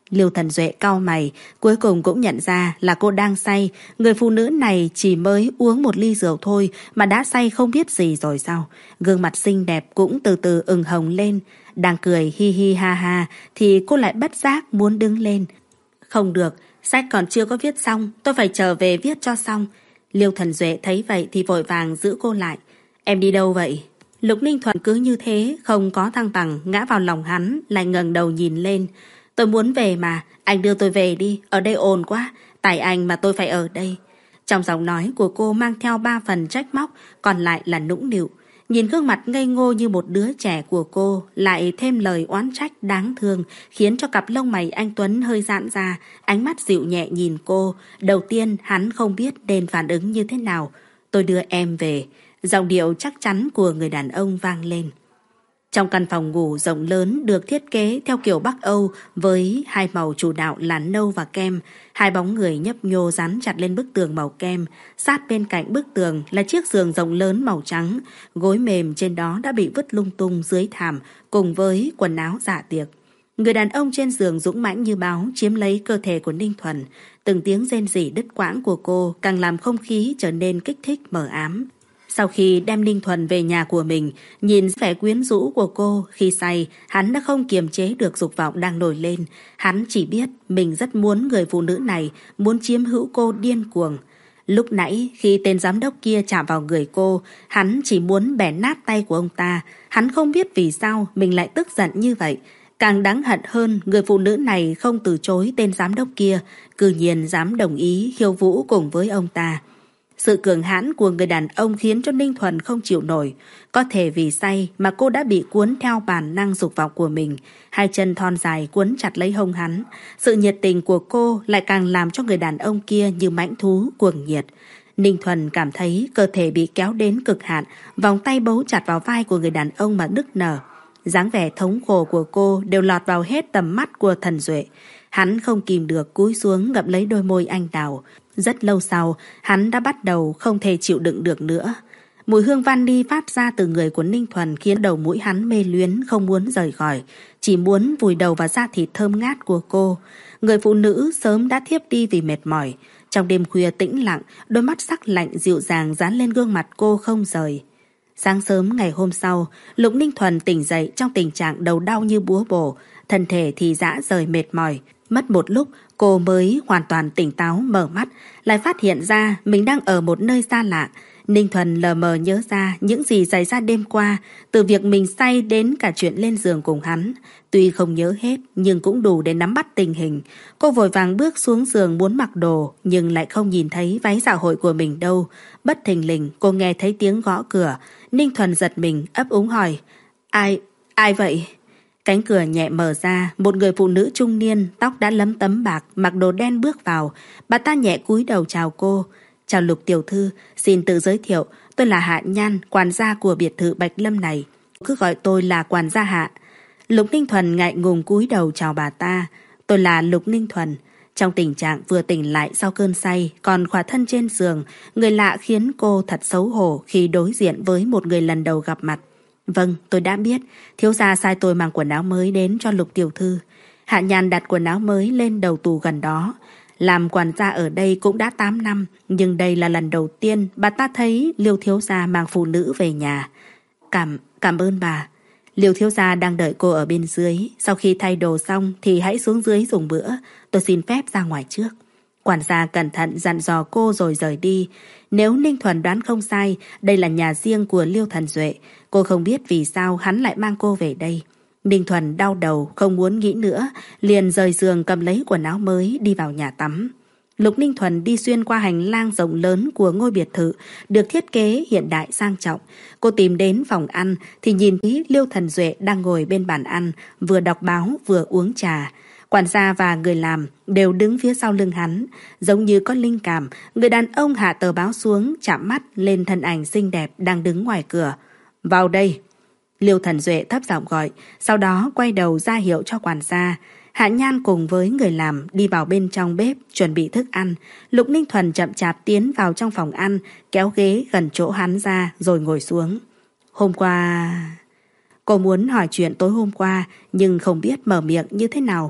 Liêu Thần Duệ cau mày, cuối cùng cũng nhận ra là cô đang say. Người phụ nữ này chỉ mới uống một ly rượu thôi mà đã say không biết gì rồi sao. Gương mặt xinh đẹp cũng từ từ ửng hồng lên. Đang cười hi hi ha ha thì cô lại bất giác muốn đứng lên. Không được, sách còn chưa có viết xong, tôi phải trở về viết cho xong. Liêu Thần Duệ thấy vậy thì vội vàng giữ cô lại. Em đi đâu vậy? Lục Ninh Thuận cứ như thế, không có thăng bằng, ngã vào lòng hắn, lại ngẩng đầu nhìn lên. Tôi muốn về mà, anh đưa tôi về đi, ở đây ồn quá, tại anh mà tôi phải ở đây. Trong giọng nói của cô mang theo ba phần trách móc, còn lại là nũng nịu. Nhìn gương mặt ngây ngô như một đứa trẻ của cô, lại thêm lời oán trách đáng thương, khiến cho cặp lông mày anh Tuấn hơi giãn ra, ánh mắt dịu nhẹ nhìn cô. Đầu tiên hắn không biết nên phản ứng như thế nào. Tôi đưa em về. Giọng điệu chắc chắn của người đàn ông vang lên. Trong căn phòng ngủ rộng lớn được thiết kế theo kiểu Bắc Âu với hai màu chủ đạo là nâu và kem, hai bóng người nhấp nhô dán chặt lên bức tường màu kem, sát bên cạnh bức tường là chiếc giường rộng lớn màu trắng, gối mềm trên đó đã bị vứt lung tung dưới thảm cùng với quần áo dạ tiệc. Người đàn ông trên giường dũng mãnh như báo chiếm lấy cơ thể của Ninh Thuần, từng tiếng rên rỉ đứt quãng của cô càng làm không khí trở nên kích thích mờ ám. Sau khi đem Ninh Thuần về nhà của mình, nhìn vẻ quyến rũ của cô khi say, hắn đã không kiềm chế được dục vọng đang nổi lên. Hắn chỉ biết mình rất muốn người phụ nữ này, muốn chiếm hữu cô điên cuồng. Lúc nãy khi tên giám đốc kia chạm vào người cô, hắn chỉ muốn bẻ nát tay của ông ta. Hắn không biết vì sao mình lại tức giận như vậy. Càng đáng hận hơn, người phụ nữ này không từ chối tên giám đốc kia, cư nhiên dám đồng ý khiêu vũ cùng với ông ta. Sự cường hãn của người đàn ông khiến cho Ninh Thuần không chịu nổi. Có thể vì say mà cô đã bị cuốn theo bản năng dục vọng của mình. Hai chân thon dài cuốn chặt lấy hông hắn. Sự nhiệt tình của cô lại càng làm cho người đàn ông kia như mãnh thú cuồng nhiệt. Ninh Thuần cảm thấy cơ thể bị kéo đến cực hạn, vòng tay bấu chặt vào vai của người đàn ông mà nức nở. Dáng vẻ thống khổ của cô đều lọt vào hết tầm mắt của Thần Duệ. Hắn không kìm được cúi xuống ngậm lấy đôi môi anh đào. Rất lâu sau, hắn đã bắt đầu không thể chịu đựng được nữa. Mùi hương vani phát ra từ người của Ninh Thuần khiến đầu mũi hắn mê luyến, không muốn rời khỏi, chỉ muốn vùi đầu vào da thịt thơm ngát của cô. Người phụ nữ sớm đã thiếp đi vì mệt mỏi. Trong đêm khuya tĩnh lặng, đôi mắt sắc lạnh dịu dàng dán lên gương mặt cô không rời. Sáng sớm ngày hôm sau, Lục Ninh Thuần tỉnh dậy trong tình trạng đầu đau như búa bổ, thân thể thì rã rời mệt mỏi. Mất một lúc, cô mới hoàn toàn tỉnh táo mở mắt, lại phát hiện ra mình đang ở một nơi xa lạ. Ninh Thuần lờ mờ nhớ ra những gì xảy ra đêm qua, từ việc mình say đến cả chuyện lên giường cùng hắn. Tuy không nhớ hết, nhưng cũng đủ để nắm bắt tình hình. Cô vội vàng bước xuống giường muốn mặc đồ, nhưng lại không nhìn thấy váy dạ hội của mình đâu. Bất thình lình, cô nghe thấy tiếng gõ cửa. Ninh Thuần giật mình, ấp úng hỏi. Ai, ai vậy? Cánh cửa nhẹ mở ra, một người phụ nữ trung niên, tóc đã lấm tấm bạc, mặc đồ đen bước vào. Bà ta nhẹ cúi đầu chào cô. Chào Lục tiểu thư, xin tự giới thiệu, tôi là Hạ Nhan, quản gia của biệt thự Bạch Lâm này. Cứ gọi tôi là quản gia Hạ. Lục Ninh Thuần ngại ngùng cúi đầu chào bà ta. Tôi là Lục Ninh Thuần. Trong tình trạng vừa tỉnh lại sau cơn say, còn khỏa thân trên giường, người lạ khiến cô thật xấu hổ khi đối diện với một người lần đầu gặp mặt. Vâng, tôi đã biết, thiếu gia sai tôi mang quần áo mới đến cho Lục tiểu thư. Hạ Nhan đặt quần áo mới lên đầu tủ gần đó. Làm quản gia ở đây cũng đã tám năm, nhưng đây là lần đầu tiên bà ta thấy Liêu thiếu gia mang phụ nữ về nhà. Cảm, cảm ơn bà. Liêu thiếu gia đang đợi cô ở bên dưới, sau khi thay đồ xong thì hãy xuống dưới dùng bữa, tôi xin phép ra ngoài trước. Quản gia cẩn thận dặn dò cô rồi rời đi. Nếu Ninh Thuần đoán không sai, đây là nhà riêng của Liêu Thần Duệ. Cô không biết vì sao hắn lại mang cô về đây. Ninh Thuần đau đầu, không muốn nghĩ nữa, liền rời giường cầm lấy quần áo mới đi vào nhà tắm. Lục Ninh Thuần đi xuyên qua hành lang rộng lớn của ngôi biệt thự, được thiết kế hiện đại sang trọng. Cô tìm đến phòng ăn thì nhìn thấy Liêu Thần Duệ đang ngồi bên bàn ăn, vừa đọc báo vừa uống trà. Quản gia và người làm đều đứng phía sau lưng hắn. Giống như có linh cảm, người đàn ông hạ tờ báo xuống, chạm mắt lên thân ảnh xinh đẹp đang đứng ngoài cửa. Vào đây! Liêu Thần Duệ thấp giọng gọi, sau đó quay đầu ra hiệu cho quản gia. Hạ Nhan cùng với người làm đi vào bên trong bếp chuẩn bị thức ăn. Lục Ninh Thuần chậm chạp tiến vào trong phòng ăn, kéo ghế gần chỗ hắn ra rồi ngồi xuống. Hôm qua... Cô muốn hỏi chuyện tối hôm qua, nhưng không biết mở miệng như thế nào.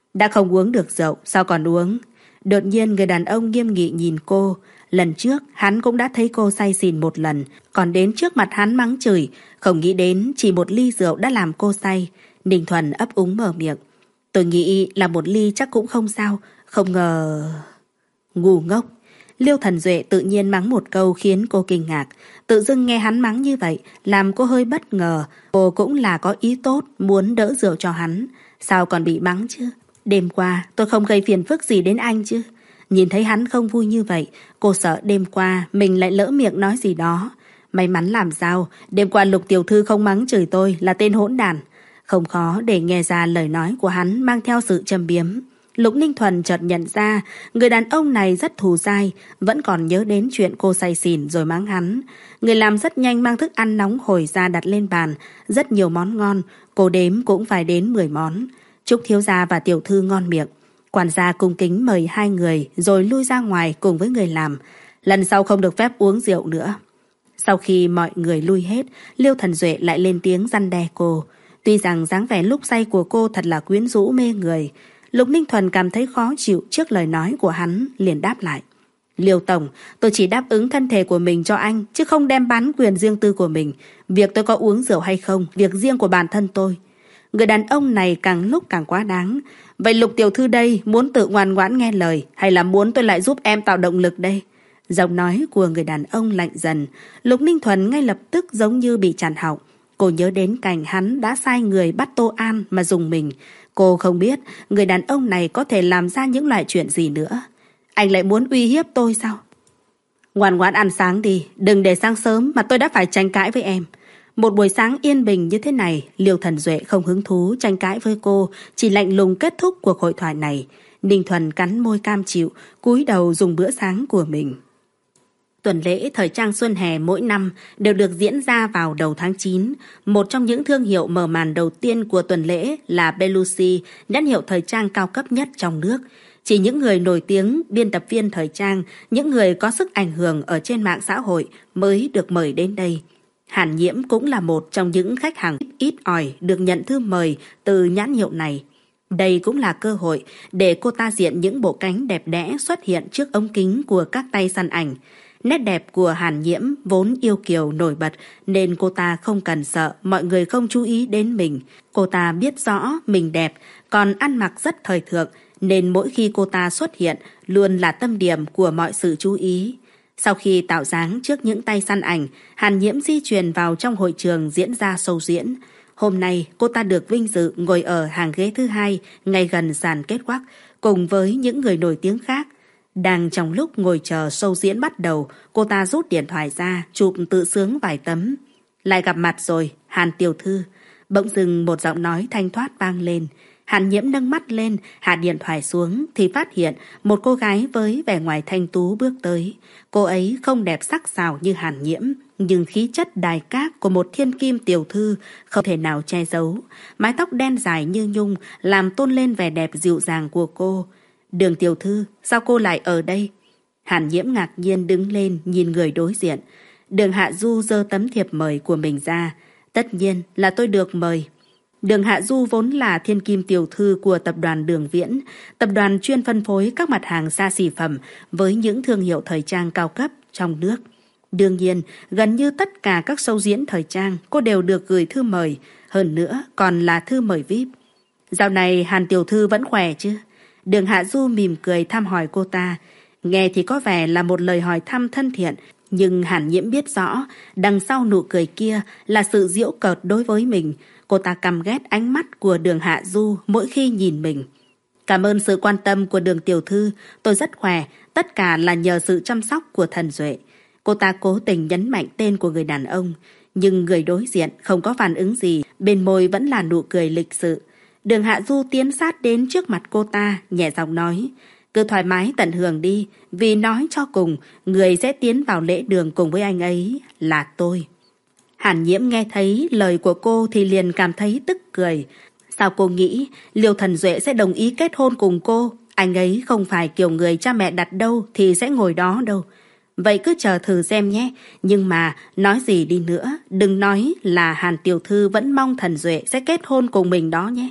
Đã không uống được rượu, sao còn uống? Đột nhiên người đàn ông nghiêm nghị nhìn cô. Lần trước hắn cũng đã thấy cô say xỉn một lần, còn đến trước mặt hắn mắng chửi. Không nghĩ đến chỉ một ly rượu đã làm cô say. Ninh Thuần ấp úng mở miệng. Tôi nghĩ là một ly chắc cũng không sao. Không ngờ... Ngu ngốc. Liêu Thần Duệ tự nhiên mắng một câu khiến cô kinh ngạc. Tự dưng nghe hắn mắng như vậy làm cô hơi bất ngờ. Cô cũng là có ý tốt, muốn đỡ rượu cho hắn. Sao còn bị mắng chứ? Đêm qua tôi không gây phiền phức gì đến anh chứ? Nhìn thấy hắn không vui như vậy, cô sợ đêm qua mình lại lỡ miệng nói gì đó. May mắn làm sao đêm qua Lục tiểu thư không mắng chửi tôi là tên hỗn đản. Không khó để nghe ra lời nói của hắn mang theo sự châm biếm. Lục Ninh Thuần chợt nhận ra người đàn ông này rất thù dai, vẫn còn nhớ đến chuyện cô say xỉn rồi mắng hắn. Người làm rất nhanh mang thức ăn nóng hổi ra đặt lên bàn, rất nhiều món ngon, cô đếm cũng phải đến mười món. Trúc thiếu gia và tiểu thư ngon miệng. Quản gia cung kính mời hai người rồi lui ra ngoài cùng với người làm. Lần sau không được phép uống rượu nữa. Sau khi mọi người lui hết, Liêu Thần Duệ lại lên tiếng răn đe cô. Tuy rằng dáng vẻ lúc say của cô thật là quyến rũ mê người, Lục Ninh Thuần cảm thấy khó chịu trước lời nói của hắn, liền đáp lại. Liêu tổng, tôi chỉ đáp ứng thân thể của mình cho anh, chứ không đem bán quyền riêng tư của mình. Việc tôi có uống rượu hay không, việc riêng của bản thân tôi. Người đàn ông này càng lúc càng quá đáng. Vậy Lục tiểu thư đây muốn tự ngoan ngoãn nghe lời, hay là muốn tôi lại giúp em tạo động lực đây? Giọng nói của người đàn ông lạnh dần. Lục Ninh Thuần ngay lập tức giống như bị chặn họng. Cô nhớ đến cảnh hắn đã sai người bắt Tô An mà dùng mình. Cô không biết người đàn ông này có thể làm ra những loại chuyện gì nữa. Anh lại muốn uy hiếp tôi sao? Ngoan ngoãn ăn sáng đi, đừng để sáng sớm mà tôi đã phải tranh cãi với em. Một buổi sáng yên bình như thế này, Liêu Thần Duệ không hứng thú tranh cãi với cô, chỉ lạnh lùng kết thúc cuộc hội thoại này. Ninh Thuần cắn môi cam chịu, cúi đầu dùng bữa sáng của mình. Tuần lễ thời trang xuân hè mỗi năm đều được diễn ra vào đầu tháng chín. Một trong những thương hiệu mở màn đầu tiên của tuần lễ là Belushi, nhãn hiệu thời trang cao cấp nhất trong nước. Chỉ những người nổi tiếng, biên tập viên thời trang, những người có sức ảnh hưởng ở trên mạng xã hội mới được mời đến đây. Hàn Nhiễm cũng là một trong những khách hàng ít ỏi được nhận thư mời từ nhãn hiệu này. Đây cũng là cơ hội để cô ta diện những bộ cánh đẹp đẽ xuất hiện trước ống kính của các tay săn ảnh. Nét đẹp của Hàn Nhiễm vốn yêu kiều nổi bật nên cô ta không cần sợ mọi người không chú ý đến mình. Cô ta biết rõ mình đẹp, còn ăn mặc rất thời thượng nên mỗi khi cô ta xuất hiện luôn là tâm điểm của mọi sự chú ý. Sau khi tạo dáng trước những tay săn ảnh, Hàn Nhiễm di chuyển vào trong hội trường diễn ra show diễn. Hôm nay cô ta được vinh dự ngồi ở hàng ghế thứ hai ngay gần sàn kết quắc cùng với những người nổi tiếng khác. Đang trong lúc ngồi chờ show diễn bắt đầu, cô ta rút điện thoại ra, chụp tự sướng vài tấm. Lại gặp mặt rồi, Hàn tiểu thư. Bỗng dưng một giọng nói thanh thoát vang lên. Hàn Nhiễm nâng mắt lên, hạ điện thoại xuống thì phát hiện một cô gái với vẻ ngoài thanh tú bước tới. Cô ấy không đẹp sắc sảo như Hàn Nhiễm, nhưng khí chất đài cát của một thiên kim tiểu thư không thể nào che giấu. Mái tóc đen dài như nhung làm tôn lên vẻ đẹp dịu dàng của cô. Đường tiểu thư, sao cô lại ở đây? Hàn Nhiễm ngạc nhiên đứng lên nhìn người đối diện. Đường Hạ Du giơ tấm thiệp mời của mình ra. Tất nhiên là tôi được mời. Đường Hạ Du vốn là thiên kim tiểu thư của tập đoàn Đường Viễn, tập đoàn chuyên phân phối các mặt hàng xa xỉ phẩm với những thương hiệu thời trang cao cấp trong nước. Đương nhiên, gần như tất cả các show diễn thời trang cô đều được gửi thư mời, hơn nữa còn là thư mời vi ai pi. Dạo này Hàn tiểu thư vẫn khỏe chứ? Đường Hạ Du mỉm cười thăm hỏi cô ta. Nghe thì có vẻ là một lời hỏi thăm thân thiện, nhưng Hàn Nhiễm biết rõ đằng sau nụ cười kia là sự giễu cợt đối với mình. Cô ta căm ghét ánh mắt của Đường Hạ Du mỗi khi nhìn mình. Cảm ơn sự quan tâm của Đường tiểu thư, tôi rất khỏe, tất cả là nhờ sự chăm sóc của Thần Duệ. Cô ta cố tình nhấn mạnh tên của người đàn ông, nhưng người đối diện không có phản ứng gì, bên môi vẫn là nụ cười lịch sự. Đường Hạ Du tiến sát đến trước mặt cô ta, nhẹ giọng nói, cứ thoải mái tận hưởng đi, vì nói cho cùng, người sẽ tiến vào lễ đường cùng với anh ấy là tôi. Hàn Nhiễm nghe thấy lời của cô thì liền cảm thấy tức cười. Sao cô nghĩ Liêu Thần Duệ sẽ đồng ý kết hôn cùng cô? Anh ấy không phải kiểu người cha mẹ đặt đâu thì sẽ ngồi đó đâu. Vậy cứ chờ thử xem nhé. Nhưng mà nói gì đi nữa, đừng nói là Hàn tiểu thư vẫn mong Thần Duệ sẽ kết hôn cùng mình đó nhé.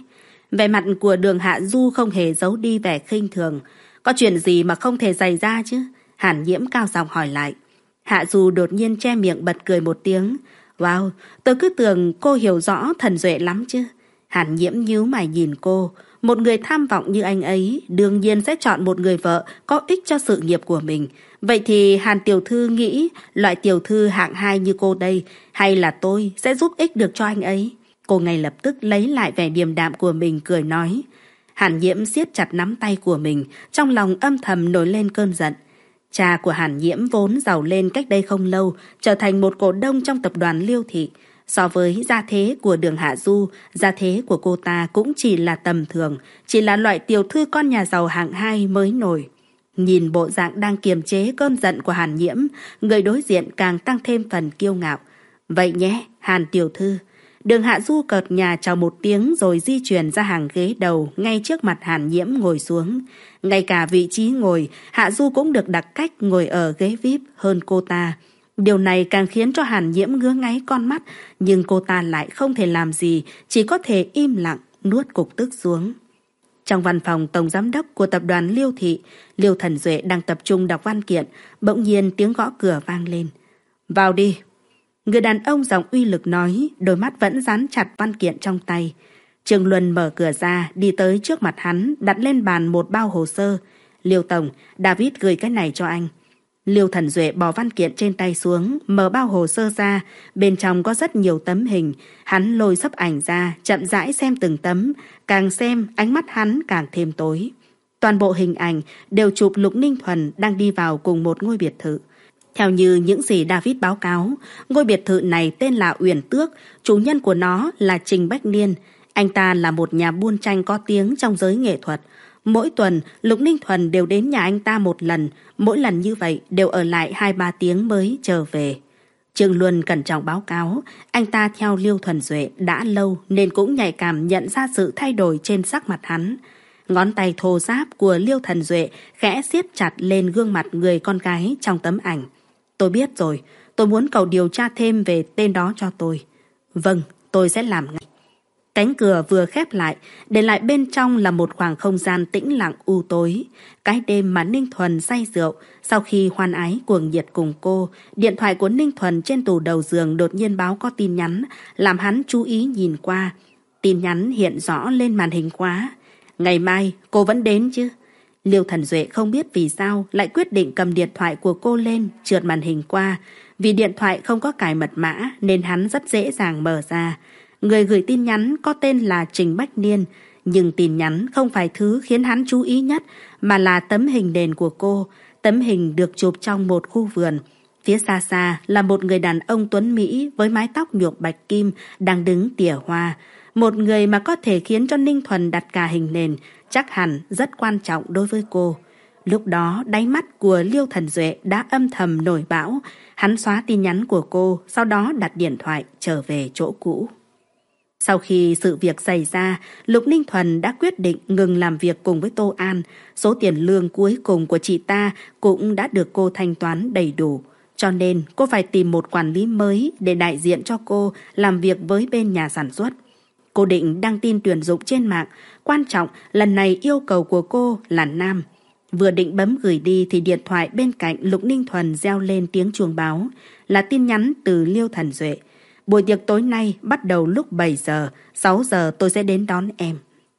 Vẻ mặt của Đường Hạ Du không hề giấu đi vẻ khinh thường. Có chuyện gì mà không thể xảy ra chứ? Hàn Nhiễm cao giọng hỏi lại. Hạ Du đột nhiên che miệng bật cười một tiếng. Wow, tôi cứ tưởng cô hiểu rõ Thần Duệ lắm chứ. Hàn Nhiễm nhíu mày nhìn cô. Một người tham vọng như anh ấy đương nhiên sẽ chọn một người vợ có ích cho sự nghiệp của mình. Vậy thì Hàn tiểu thư nghĩ loại tiểu thư hạng hai như cô đây hay là tôi sẽ giúp ích được cho anh ấy? Cô ngay lập tức lấy lại vẻ điềm đạm của mình cười nói. Hàn Nhiễm siết chặt nắm tay của mình, trong lòng âm thầm nổi lên cơn giận. Cha của Hàn Nhiễm vốn giàu lên cách đây không lâu, trở thành một cổ đông trong tập đoàn Liêu Thị. So với gia thế của Đường Hạ Du, gia thế của cô ta cũng chỉ là tầm thường, chỉ là loại tiểu thư con nhà giàu hạng hai mới nổi. Nhìn bộ dạng đang kiềm chế cơn giận của Hàn Nhiễm, người đối diện càng tăng thêm phần kiêu ngạo. Vậy nhé, Hàn tiểu thư. Đường Hạ Du cợt nhà chào một tiếng rồi di chuyển ra hàng ghế đầu ngay trước mặt Hàn Nhiễm ngồi xuống. Ngay cả vị trí ngồi, Hạ Du cũng được đặt cách ngồi ở ghế vi ai pi hơn cô ta. Điều này càng khiến cho Hàn Nhiễm ngứa ngáy con mắt, nhưng cô ta lại không thể làm gì, chỉ có thể im lặng nuốt cục tức xuống. Trong văn phòng tổng giám đốc của tập đoàn Liêu Thị, Liêu Thần Duệ đang tập trung đọc văn kiện, bỗng nhiên tiếng gõ cửa vang lên. Vào đi. Người đàn ông giọng uy lực nói, đôi mắt vẫn dán chặt văn kiện trong tay. Trương Luân mở cửa ra, đi tới trước mặt hắn, đặt lên bàn một bao hồ sơ. Liêu tổng, David gửi cái này cho anh. Liêu Thần Duệ bỏ văn kiện trên tay xuống, mở bao hồ sơ ra, bên trong có rất nhiều tấm hình. Hắn lôi sấp ảnh ra, chậm rãi xem từng tấm, càng xem ánh mắt hắn càng thêm tối. Toàn bộ hình ảnh đều chụp Lục Ninh Thuần đang đi vào cùng một ngôi biệt thự. Theo như những gì David báo cáo, ngôi biệt thự này tên là Uyển Tước, chủ nhân của nó là Trình Bách Niên. Anh ta là một nhà buôn tranh có tiếng trong giới nghệ thuật. Mỗi tuần, Lục Ninh Thuần đều đến nhà anh ta một lần, mỗi lần như vậy đều ở lại hai ba tiếng mới trở về. Trương Luân cẩn trọng báo cáo, anh ta theo Liêu Thuần Duệ đã lâu nên cũng nhạy cảm nhận ra sự thay đổi trên sắc mặt hắn. Ngón tay thô ráp của Liêu Thần Duệ khẽ siết chặt lên gương mặt người con gái trong tấm ảnh. Tôi biết rồi, tôi muốn cậu điều tra thêm về tên đó cho tôi. Vâng, tôi sẽ làm ngay. Cánh cửa vừa khép lại, để lại bên trong là một khoảng không gian tĩnh lặng u tối. Cái đêm mà Ninh Thuần say rượu, sau khi hoan ái cuồng nhiệt cùng cô, điện thoại của Ninh Thuần trên tủ đầu giường đột nhiên báo có tin nhắn, làm hắn chú ý nhìn qua. Tin nhắn hiện rõ lên màn hình khóa. Ngày mai, cô vẫn đến chứ? Liêu Thần Duệ không biết vì sao lại quyết định cầm điện thoại của cô lên, trượt màn hình qua. Vì điện thoại không có cài mật mã nên hắn rất dễ dàng mở ra. Người gửi tin nhắn có tên là Trình Bách Niên, nhưng tin nhắn không phải thứ khiến hắn chú ý nhất, mà là tấm hình nền của cô. Tấm hình được chụp trong một khu vườn. Phía xa xa là một người đàn ông tuấn Mỹ với mái tóc nhuộm bạch kim đang đứng tỉa hoa. Một người mà có thể khiến cho Ninh Thuần đặt cả hình nền, chắc hẳn rất quan trọng đối với cô. Lúc đó đáy mắt của Liêu Thần Duệ đã âm thầm nổi bão. Hắn xóa tin nhắn của cô, sau đó đặt điện thoại trở về chỗ cũ. Sau khi sự việc xảy ra, Lục Ninh Thuần đã quyết định ngừng làm việc cùng với Tô An. Số tiền lương cuối cùng của chị ta cũng đã được cô thanh toán đầy đủ. Cho nên cô phải tìm một quản lý mới để đại diện cho cô làm việc với bên nhà sản xuất. Cô định đăng tin tuyển dụng trên mạng. Quan trọng lần này yêu cầu của cô là nam. Vừa định bấm gửi đi thì điện thoại bên cạnh Lục Ninh Thuần reo lên tiếng chuông báo. Là tin nhắn từ Liêu Thần Duệ. Buổi tiệc tối nay bắt đầu lúc bảy giờ, sáu giờ tôi sẽ đến đón em.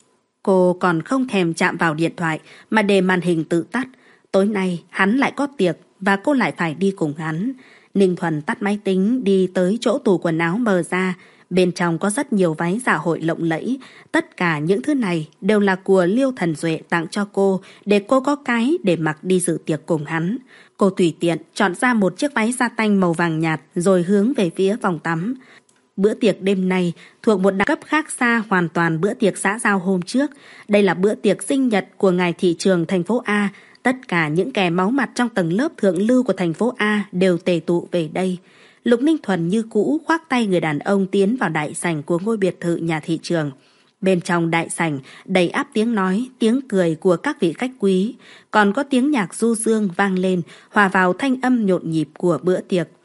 Cô còn không thèm chạm vào điện thoại mà để màn hình tự tắt. Tối nay hắn lại có tiệc và cô lại phải đi cùng hắn. Ninh Thuần tắt máy tính đi tới chỗ tủ quần áo mở ra. Bên trong có rất nhiều váy dạ hội lộng lẫy. Tất cả những thứ này đều là của Liêu Thần Duệ tặng cho cô để cô có cái để mặc đi dự tiệc cùng hắn. Cô tùy tiện chọn ra một chiếc váy sa tanh màu vàng nhạt rồi hướng về phía phòng tắm. Bữa tiệc đêm nay thuộc một đẳng cấp khác xa hoàn toàn bữa tiệc xã giao hôm trước. Đây là bữa tiệc sinh nhật của ngài thị trường thành phố A. Tất cả những kẻ máu mặt trong tầng lớp thượng lưu của thành phố A đều tề tụ về đây. Lục Ninh Thuần như cũ khoác tay người đàn ông tiến vào đại sảnh của ngôi biệt thự nhà thị trường. Bên trong đại sảnh đầy áp tiếng nói, tiếng cười của các vị khách quý, còn có tiếng nhạc du dương vang lên, hòa vào thanh âm nhộn nhịp của bữa tiệc.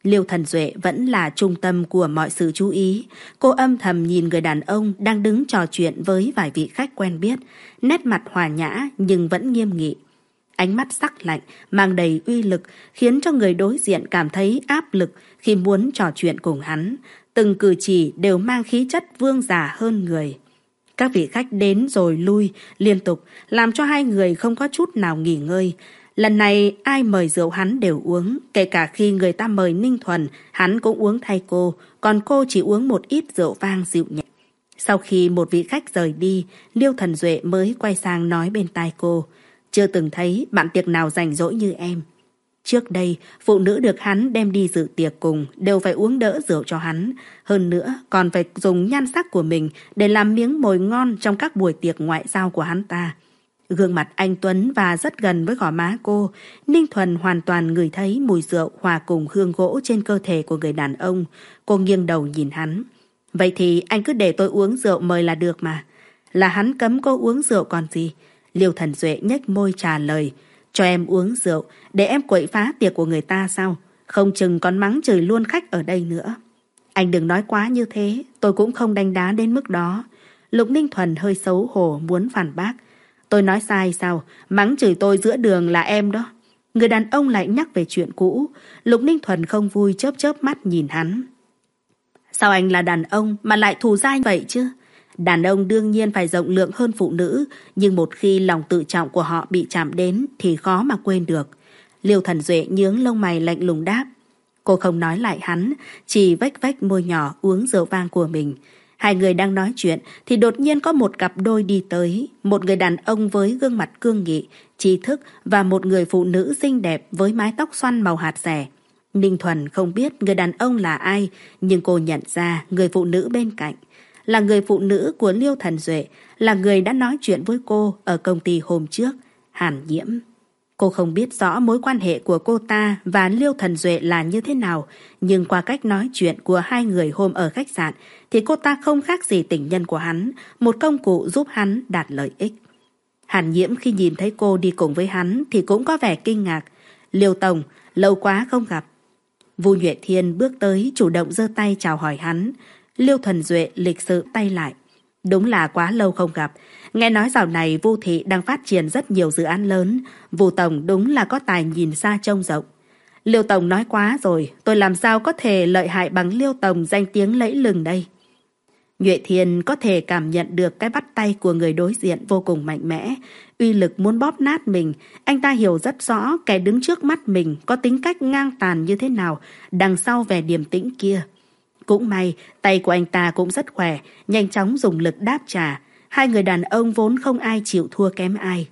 Liêu Thần Duệ vẫn là trung tâm của mọi sự chú ý. Cô âm thầm nhìn người đàn ông đang đứng trò chuyện với vài vị khách quen biết, nét mặt hòa nhã nhưng vẫn nghiêm nghị. Ánh mắt sắc lạnh, mang đầy uy lực, khiến cho người đối diện cảm thấy áp lực khi muốn trò chuyện cùng hắn. Từng cử chỉ đều mang khí chất vương giả hơn người. Các vị khách đến rồi lui liên tục, làm cho hai người không có chút nào nghỉ ngơi. Lần này ai mời rượu hắn đều uống, kể cả khi người ta mời Ninh Thuần, hắn cũng uống thay cô, còn cô chỉ uống một ít rượu vang dịu nhẹ. Sau khi một vị khách rời đi, Liêu Thần Duệ mới quay sang nói bên tai cô, chưa từng thấy bạn tiệc nào rảnh rỗi như em. Trước đây, phụ nữ được hắn đem đi dự tiệc cùng đều phải uống đỡ rượu cho hắn. Hơn nữa, còn phải dùng nhan sắc của mình để làm miếng mồi ngon trong các buổi tiệc ngoại giao của hắn ta. Gương mặt anh tuấn và rất gần với gò má cô, Ninh Thuần hoàn toàn ngửi thấy mùi rượu hòa cùng hương gỗ trên cơ thể của người đàn ông. Cô nghiêng đầu nhìn hắn. Vậy thì anh cứ để tôi uống rượu mời là được mà. Là hắn cấm cô uống rượu còn gì? Liêu Thần Duệ nhếch môi trả lời. Cho em uống rượu để em quậy phá tiệc của người ta sao? Không chừng còn mắng chửi luôn khách ở đây nữa. Anh đừng nói quá như thế, tôi cũng không đánh đá đến mức đó. Lục Ninh Thuần hơi xấu hổ muốn phản bác. Tôi nói sai sao? Mắng chửi tôi giữa đường là em đó. Người đàn ông lại nhắc về chuyện cũ. Lục Ninh Thuần không vui chớp chớp mắt nhìn hắn. Sao anh là đàn ông mà lại thù dai vậy chứ? Đàn ông đương nhiên phải rộng lượng hơn phụ nữ, nhưng một khi lòng tự trọng của họ bị chạm đến thì khó mà quên được. Liêu Thần Duệ nhướng lông mày lạnh lùng đáp. Cô không nói lại hắn, chỉ vách vách môi nhỏ uống rượu vang của mình. Hai người đang nói chuyện thì đột nhiên có một cặp đôi đi tới. Một người đàn ông với gương mặt cương nghị, trí thức và một người phụ nữ xinh đẹp với mái tóc xoăn màu hạt rẻ. Ninh Thuần không biết người đàn ông là ai, nhưng cô nhận ra người phụ nữ bên cạnh là người phụ nữ của Liêu Thần Duệ, là người đã nói chuyện với cô ở công ty hôm trước, Hàn Nhiễm. Cô không biết rõ mối quan hệ của cô ta và Liêu Thần Duệ là như thế nào, nhưng qua cách nói chuyện của hai người hôm ở khách sạn thì cô ta không khác gì tình nhân của hắn, một công cụ giúp hắn đạt lợi ích. Hàn Nhiễm khi nhìn thấy cô đi cùng với hắn thì cũng có vẻ kinh ngạc. Liêu Tổng, lâu quá không gặp. Vu Nhuệ Thiên bước tới chủ động giơ tay chào hỏi hắn. Liêu Thần Duệ lịch sự tay lại. Đúng là quá lâu không gặp. Nghe nói dạo này Vu thị đang phát triển rất nhiều dự án lớn. Vu Tổng đúng là có tài nhìn xa trông rộng. Liêu Tổng nói quá rồi, tôi làm sao có thể lợi hại bằng Liêu Tổng danh tiếng lẫy lừng đây. Nhuệ Thiên có thể cảm nhận được cái bắt tay của người đối diện vô cùng mạnh mẽ, uy lực muốn bóp nát mình. Anh ta hiểu rất rõ kẻ đứng trước mắt mình có tính cách ngang tàn như thế nào, đằng sau vẻ điềm tĩnh kia. Cũng may, tay của anh ta cũng rất khỏe, nhanh chóng dùng lực đáp trả. Hai người đàn ông vốn không ai chịu thua kém ai.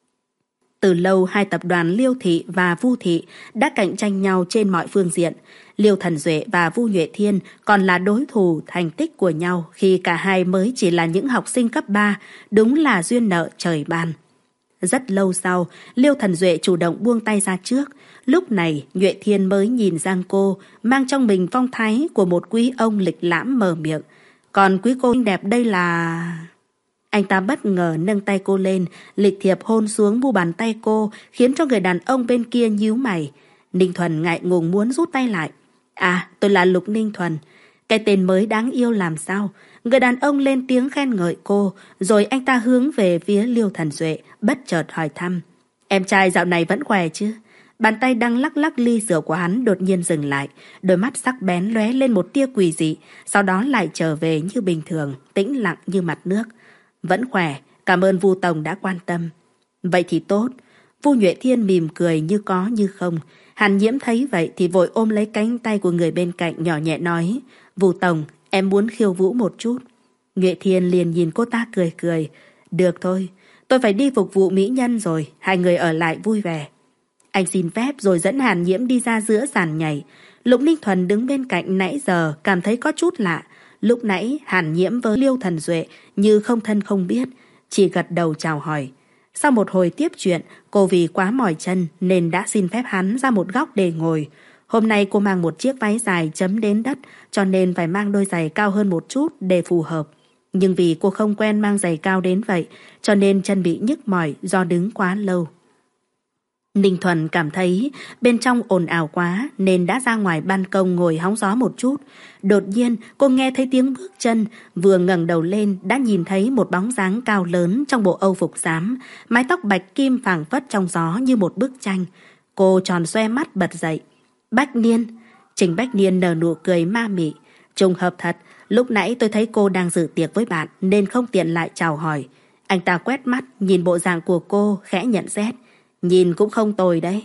Từ lâu hai tập đoàn Liêu Thị và Vu Thị đã cạnh tranh nhau trên mọi phương diện. Liêu Thần Duệ và Vu Nhuệ Thiên còn là đối thủ thành tích của nhau khi cả hai mới chỉ là những học sinh cấp ba, đúng là duyên nợ trời ban. Rất lâu sau, Liêu Thần Duệ chủ động buông tay ra trước. Lúc này, Nhuệ Thiên mới nhìn sang cô, mang trong mình phong thái của một quý ông lịch lãm mở miệng. Còn quý cô xinh đẹp đây là... Anh ta bất ngờ nâng tay cô lên, lịch thiệp hôn xuống mu bàn tay cô, khiến cho người đàn ông bên kia nhíu mày. Ninh Thuần ngại ngùng muốn rút tay lại. À, tôi là Lục Ninh Thuần. Cái tên mới đáng yêu làm sao? Người đàn ông lên tiếng khen ngợi cô, rồi anh ta hướng về phía Liêu Thần Duệ, bất chợt hỏi thăm. Em trai dạo này vẫn khỏe chứ? Bàn tay đang lắc lắc ly rượu của hắn đột nhiên dừng lại, đôi mắt sắc bén lóe lên một tia quỷ dị, sau đó lại trở về như bình thường, tĩnh lặng như mặt nước. Vẫn khỏe, cảm ơn Vu Tổng đã quan tâm. Vậy thì tốt. Vu Nhuệ Thiên mỉm cười như có như không. Hàn Nhiễm thấy vậy thì vội ôm lấy cánh tay của người bên cạnh nhỏ nhẹ nói. Vu Tổng, em muốn khiêu vũ một chút. Nhuệ Thiên liền nhìn cô ta cười cười. Được thôi, tôi phải đi phục vụ mỹ nhân rồi, hai người ở lại vui vẻ. Anh xin phép rồi dẫn Hàn Nhiễm đi ra giữa sàn nhảy. Lục Ninh Thuần đứng bên cạnh nãy giờ cảm thấy có chút lạ. Lúc nãy Hàn Nhiễm với Liêu Thần Duệ như không thân không biết, chỉ gật đầu chào hỏi. Sau một hồi tiếp chuyện, cô vì quá mỏi chân nên đã xin phép hắn ra một góc để ngồi. Hôm nay cô mang một chiếc váy dài chấm đến đất, cho nên phải mang đôi giày cao hơn một chút để phù hợp. Nhưng vì cô không quen mang giày cao đến vậy, cho nên chân bị nhức mỏi do đứng quá lâu. Ninh Thuần cảm thấy bên trong ồn ào quá nên đã ra ngoài ban công ngồi hóng gió một chút. Đột nhiên cô nghe thấy tiếng bước chân, vừa ngẩng đầu lên đã nhìn thấy một bóng dáng cao lớn trong bộ âu phục xám, mái tóc bạch kim phảng phất trong gió như một bức tranh. Cô tròn xoe mắt bật dậy. Bách Niên. Trình Bách Niên nở nụ cười ma mị. Trùng hợp thật, lúc nãy tôi thấy cô đang dự tiệc với bạn nên không tiện lại chào hỏi. Anh ta quét mắt nhìn bộ dạng của cô, khẽ nhận xét. Nhìn cũng không tồi đấy.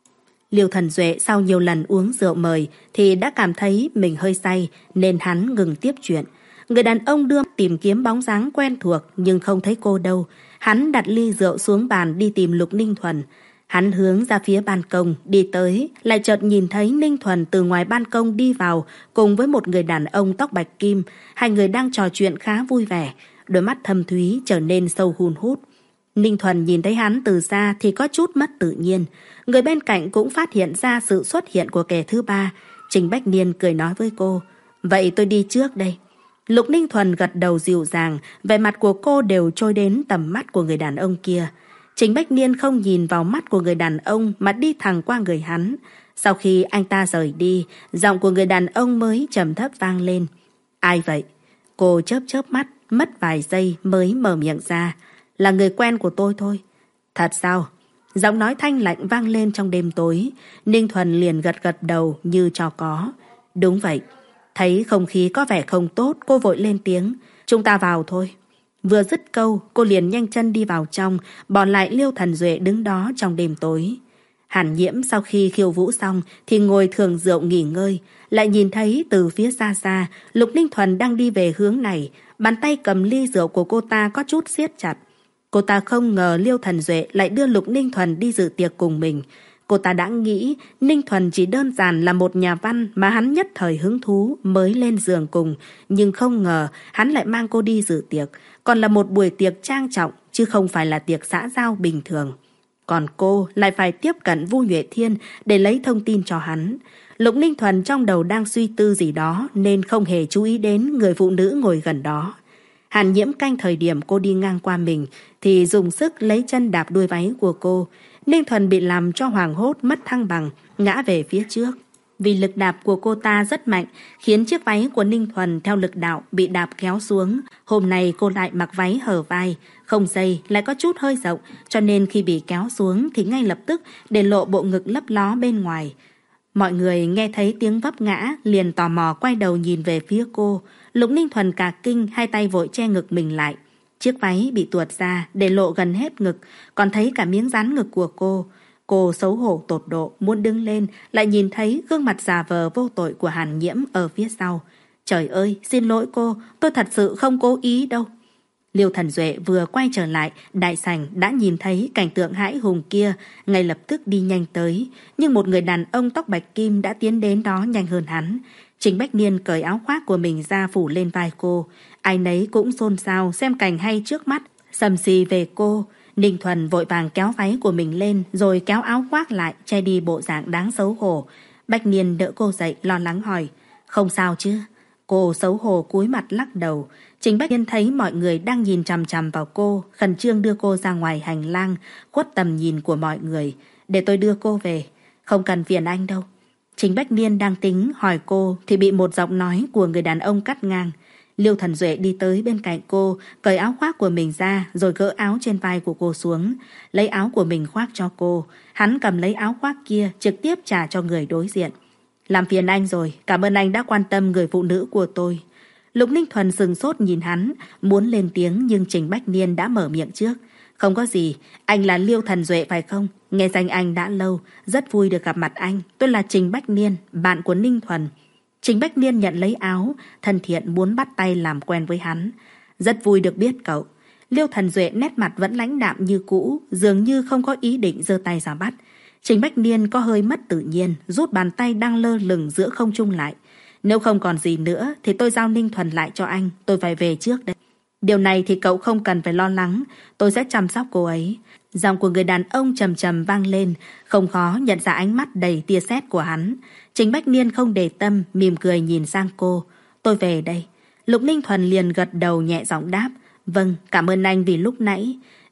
Liêu Thần Duệ sau nhiều lần uống rượu mời thì đã cảm thấy mình hơi say nên hắn ngừng tiếp chuyện. Người đàn ông đưa tìm kiếm bóng dáng quen thuộc nhưng không thấy cô đâu. Hắn đặt ly rượu xuống bàn đi tìm Lục Ninh Thuần. Hắn hướng ra phía ban công đi tới, lại chợt nhìn thấy Ninh Thuần từ ngoài ban công đi vào cùng với một người đàn ông tóc bạch kim. Hai người đang trò chuyện khá vui vẻ, đôi mắt thâm thúy trở nên sâu hun hút. Ninh Thuần nhìn thấy hắn từ xa thì có chút mất tự nhiên. Người bên cạnh cũng phát hiện ra sự xuất hiện của kẻ thứ ba. Trình Bách Niên cười nói với cô. Vậy tôi đi trước đây. Lục Ninh Thuần gật đầu dịu dàng, vẻ mặt của cô đều trôi đến tầm mắt của người đàn ông kia. Trình Bách Niên không nhìn vào mắt của người đàn ông mà đi thẳng qua người hắn. Sau khi anh ta rời đi, giọng của người đàn ông mới trầm thấp vang lên. Ai vậy? Cô chớp chớp mắt, mất vài giây mới mở miệng ra. Là người quen của tôi thôi. Thật sao? Giọng nói thanh lạnh vang lên trong đêm tối. Ninh Thuần liền gật gật đầu như cho có. Đúng vậy. Thấy không khí có vẻ không tốt, cô vội lên tiếng. Chúng ta vào thôi. Vừa dứt câu, cô liền nhanh chân đi vào trong, bỏ lại Liêu Thần Duệ đứng đó trong đêm tối. Hàn Nhiễm sau khi khiêu vũ xong thì ngồi thường rượu nghỉ ngơi, lại nhìn thấy từ phía xa xa, Lục Ninh Thuần đang đi về hướng này, bàn tay cầm ly rượu của cô ta có chút siết chặt. Cô ta không ngờ Liêu Thần Duệ lại đưa Lục Ninh Thuần đi dự tiệc cùng mình. Cô ta đã nghĩ Ninh Thuần chỉ đơn giản là một nhà văn mà hắn nhất thời hứng thú mới lên giường cùng, nhưng không ngờ hắn lại mang cô đi dự tiệc, còn là một buổi tiệc trang trọng chứ không phải là tiệc xã giao bình thường. Còn cô lại phải tiếp cận Vu Nhuệ Thiên để lấy thông tin cho hắn. Lục Ninh Thuần trong đầu đang suy tư gì đó nên không hề chú ý đến người phụ nữ ngồi gần đó. Hàn Nhiễm canh thời điểm cô đi ngang qua mình thì dùng sức lấy chân đạp đuôi váy của cô. Ninh Thuần bị làm cho hoảng hốt mất thăng bằng, ngã về phía trước. Vì lực đạp của cô ta rất mạnh, khiến chiếc váy của Ninh Thuần theo lực đạo bị đạp kéo xuống. Hôm nay cô lại mặc váy hở vai, không dây lại có chút hơi rộng, cho nên khi bị kéo xuống thì ngay lập tức để lộ bộ ngực lấp ló bên ngoài. Mọi người nghe thấy tiếng vấp ngã liền tò mò quay đầu nhìn về phía cô. Lục Ninh Thuần cả kinh, hai tay vội che ngực mình lại. Chiếc váy bị tuột ra để lộ gần hết ngực, còn thấy cả miếng dán ngực của cô. Cô xấu hổ tột độ muốn đứng lên, lại nhìn thấy gương mặt già vờ vô tội của Hàn Nhiễm ở phía sau. Trời ơi, xin lỗi cô, tôi thật sự không cố ý đâu. Liêu Thần Duệ vừa quay trở lại, đại sảnh đã nhìn thấy cảnh tượng hãi hùng kia, ngay lập tức đi nhanh tới. Nhưng một người đàn ông tóc bạch kim đã tiến đến đó nhanh hơn hắn. Trình Bách Niên cởi áo khoác của mình ra phủ lên vai cô. Ai nấy cũng xôn xao xem cảnh hay trước mắt, sầm xì về cô. Ninh Thuần vội vàng kéo váy của mình lên rồi kéo áo khoác lại, che đi bộ dạng đáng xấu hổ. Bách Niên đỡ cô dậy lo lắng hỏi, không sao chứ? Cô xấu hổ cúi mặt lắc đầu. Trình Bách Niên thấy mọi người đang nhìn chằm chằm vào cô, khẩn trương đưa cô ra ngoài hành lang, khuất tầm nhìn của mọi người. Để tôi đưa cô về. Không cần phiền anh đâu. Trình Bách Niên đang tính hỏi cô thì bị một giọng nói của người đàn ông cắt ngang. Liêu Thần Duệ đi tới bên cạnh cô, cởi áo khoác của mình ra rồi gỡ áo trên vai của cô xuống, lấy áo của mình khoác cho cô. Hắn cầm lấy áo khoác kia trực tiếp trả cho người đối diện. Làm phiền anh rồi, cảm ơn anh đã quan tâm người phụ nữ của tôi. Lục Ninh Thuần sừng sốt nhìn hắn, muốn lên tiếng nhưng Trình Bách Niên đã mở miệng trước. Không có gì, anh là Liêu Thần Duệ phải không? Nghe danh anh đã lâu, rất vui được gặp mặt anh. Tôi là Trình Bách Niên, bạn của Ninh Thuần. Trình Bách Niên nhận lấy áo, thân thiện muốn bắt tay làm quen với hắn. Rất vui được biết cậu. Liêu Thần Duệ nét mặt vẫn lãnh đạm như cũ, dường như không có ý định giơ tay ra bắt. Trình Bách Niên có hơi mất tự nhiên, rút bàn tay đang lơ lửng giữa không trung lại. Nếu không còn gì nữa thì tôi giao Ninh Thuần lại cho anh, tôi phải về trước đây. Điều này thì cậu không cần phải lo lắng, tôi sẽ chăm sóc cô ấy. Giọng của người đàn ông trầm trầm vang lên, không khó nhận ra ánh mắt đầy tia sét của hắn. Trình Bách Niên không để tâm, mỉm cười nhìn sang cô. Tôi về đây. Lục Ninh Thuần liền gật đầu nhẹ giọng đáp. Vâng, cảm ơn anh vì lúc nãy.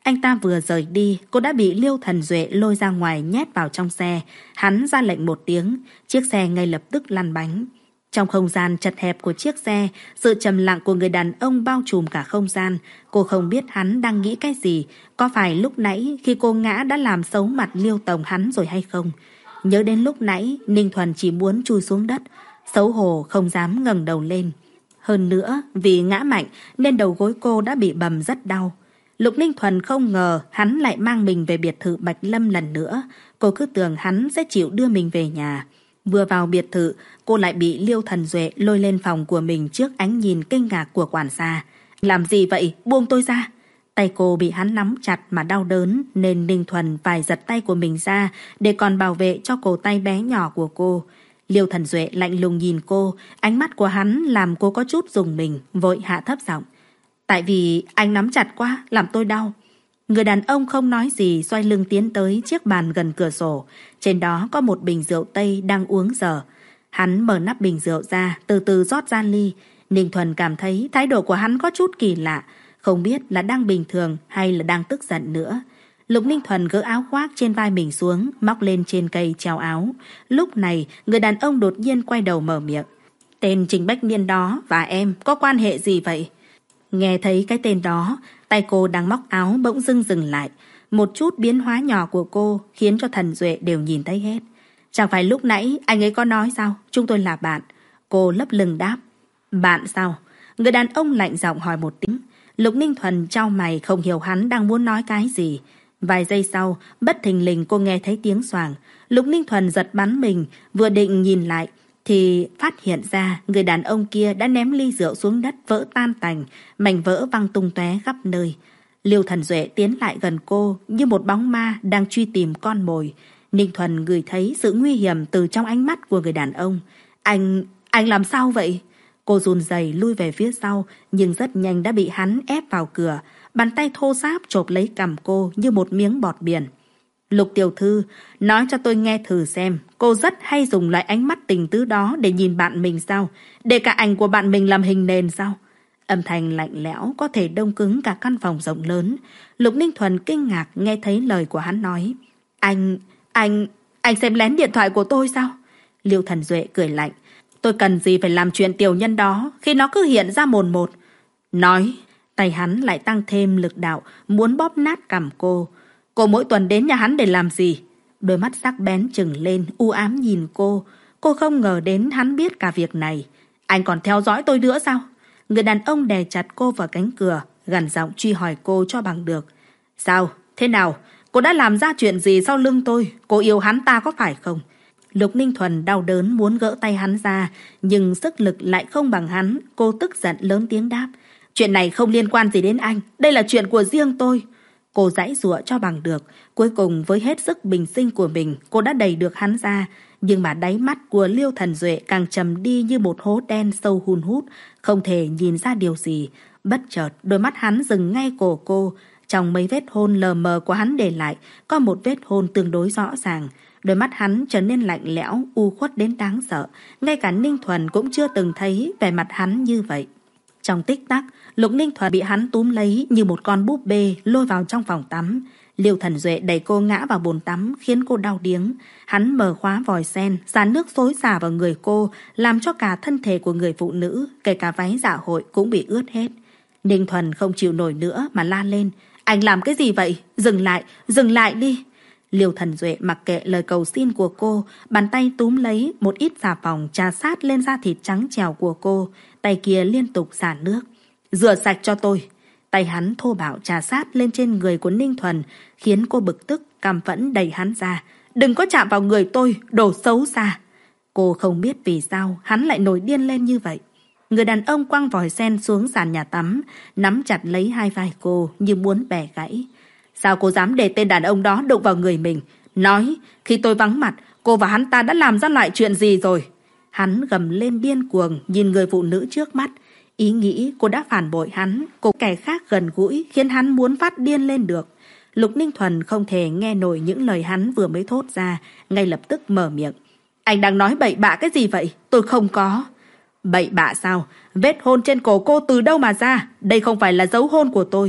Anh ta vừa rời đi, cô đã bị Liêu Thần Duệ lôi ra ngoài nhét vào trong xe. Hắn ra lệnh một tiếng, chiếc xe ngay lập tức lăn bánh. Trong không gian chật hẹp của chiếc xe, sự trầm lặng của người đàn ông bao trùm cả không gian. Cô không biết hắn đang nghĩ cái gì, có phải lúc nãy khi cô ngã đã làm xấu mặt Liêu Tổng hắn rồi hay không? Nhớ đến lúc nãy, Ninh Thuần chỉ muốn chui xuống đất, xấu hổ không dám ngẩng đầu lên. Hơn nữa, vì ngã mạnh nên đầu gối cô đã bị bầm rất đau. Lục Ninh Thuần không ngờ hắn lại mang mình về biệt thự Bạch Lâm lần nữa. Cô cứ tưởng hắn sẽ chịu đưa mình về nhà. Vừa vào biệt thự, cô lại bị Liêu Thần Duệ lôi lên phòng của mình trước ánh nhìn kinh ngạc của quản gia. Làm gì vậy? Buông tôi ra! Tay cô bị hắn nắm chặt mà đau đớn nên Ninh Thuần phải giật tay của mình ra để còn bảo vệ cho cổ tay bé nhỏ của cô. Liêu Thần Duệ lạnh lùng nhìn cô, ánh mắt của hắn làm cô có chút rùng mình, vội hạ thấp giọng. Tại vì anh nắm chặt quá, làm tôi đau. Người đàn ông không nói gì, xoay lưng tiến tới chiếc bàn gần cửa sổ. Trên đó có một bình rượu Tây đang uống dở. Hắn mở nắp bình rượu ra, từ từ rót ra ly. Ninh Thuần cảm thấy thái độ của hắn có chút kỳ lạ, không biết là đang bình thường hay là đang tức giận nữa. Lục Ninh Thuần gỡ áo khoác trên vai mình xuống, móc lên trên cây treo áo. Lúc này, người đàn ông đột nhiên quay đầu mở miệng. Tên Trình Bách Niên đó và em có quan hệ gì vậy? Nghe thấy cái tên đó, tay cô đang móc áo bỗng dưng dừng lại. Một chút biến hóa nhỏ của cô khiến cho Thần Duệ đều nhìn thấy hết. Chẳng phải lúc nãy anh ấy có nói sao? Chúng tôi là bạn. Cô lấp lưng đáp. Bạn sao? Người đàn ông lạnh giọng hỏi một tiếng. Lục Ninh Thuần chau mày không hiểu hắn đang muốn nói cái gì. Vài giây sau, bất thình lình cô nghe thấy tiếng xoàng. Lục Ninh Thuần giật bắn mình, vừa định nhìn lại thì phát hiện ra người đàn ông kia đã ném ly rượu xuống đất vỡ tan tành, mảnh vỡ văng tung tóe khắp nơi. Liêu Thần Duệ tiến lại gần cô như một bóng ma đang truy tìm con mồi. Ninh Thuần ngửi thấy sự nguy hiểm từ trong ánh mắt của người đàn ông. Anh, anh làm sao vậy? Cô run rẩy lui về phía sau, nhưng rất nhanh đã bị hắn ép vào cửa. Bàn tay thô ráp chộp lấy cằm cô như một miếng bọt biển. Lục tiểu thư, nói cho tôi nghe thử xem, cô rất hay dùng loại ánh mắt tình tứ đó để nhìn bạn mình sao? Để cả ảnh của bạn mình làm hình nền sao? Âm thanh lạnh lẽo có thể đông cứng cả căn phòng rộng lớn. Lục Ninh Thuần kinh ngạc nghe thấy lời của hắn nói. Anh, anh, anh xem lén điện thoại của tôi sao? Liêu Thần Duệ cười lạnh. Tôi cần gì phải làm chuyện tiểu nhân đó khi nó cứ hiện ra mồn một. Nói, tay hắn lại tăng thêm lực đạo, muốn bóp nát cằm cô. Cô mỗi tuần đến nhà hắn để làm gì? Đôi mắt sắc bén trừng lên, u ám nhìn cô. Cô không ngờ đến hắn biết cả việc này. Anh còn theo dõi tôi nữa sao? Người đàn ông đè chặt cô vào cánh cửa, gằn giọng truy hỏi cô cho bằng được. Sao? Thế nào? Cô đã làm ra chuyện gì sau lưng tôi? Cô yêu hắn ta có phải không? Lục Ninh Thuần đau đớn muốn gỡ tay hắn ra, nhưng sức lực lại không bằng hắn. Cô tức giận lớn tiếng đáp. Chuyện này không liên quan gì đến anh. Đây là chuyện của riêng tôi. Cô giãy giụa cho bằng được. Cuối cùng với hết sức bình sinh của mình, cô đã đẩy được hắn ra. Nhưng mà đáy mắt của Liêu Thần Duệ càng trầm đi như một hố đen sâu hun hút, không thể nhìn ra điều gì. Bất chợt, đôi mắt hắn dừng ngay cổ cô. Trong mấy vết hôn lờ mờ của hắn để lại, có một vết hôn tương đối rõ ràng. Đôi mắt hắn trở nên lạnh lẽo, u khuất đến đáng sợ. Ngay cả Ninh Thuần cũng chưa từng thấy vẻ mặt hắn như vậy. Trong tích tắc, Lục Ninh Thuần bị hắn túm lấy như một con búp bê lôi vào trong phòng tắm. Liêu Thần Duệ đẩy cô ngã vào bồn tắm khiến cô đau điếng. Hắn mở khóa vòi sen, xả nước xối xả vào người cô, làm cho cả thân thể của người phụ nữ, kể cả váy dạ hội cũng bị ướt hết. Ninh Thuần không chịu nổi nữa mà la lên. Anh làm cái gì vậy? Dừng lại, dừng lại đi. Liêu Thần Duệ mặc kệ lời cầu xin của cô, bàn tay túm lấy một ít xà phòng trà sát lên da thịt trắng trẻo của cô, tay kia liên tục xả nước. Rửa sạch cho tôi. Tay hắn thô bạo trà sát lên trên người của Ninh Thuần, khiến cô bực tức, căm phẫn đẩy hắn ra. Đừng có chạm vào người tôi, đồ xấu xa. Cô không biết vì sao hắn lại nổi điên lên như vậy. Người đàn ông quăng vòi sen xuống sàn nhà tắm, nắm chặt lấy hai vai cô như muốn bẻ gãy. Sao cô dám để tên đàn ông đó đụng vào người mình? Nói, khi tôi vắng mặt, cô và hắn ta đã làm ra loại chuyện gì rồi? Hắn gầm lên điên cuồng nhìn người phụ nữ trước mắt. Ý nghĩ cô đã phản bội hắn, cô kẻ khác gần gũi khiến hắn muốn phát điên lên được. Lục Ninh Thuần không thể nghe nổi những lời hắn vừa mới thốt ra, ngay lập tức mở miệng. Anh đang nói bậy bạ cái gì vậy? Tôi không có. Bậy bạ sao? Vết hôn trên cổ cô từ đâu mà ra? Đây không phải là dấu hôn của tôi.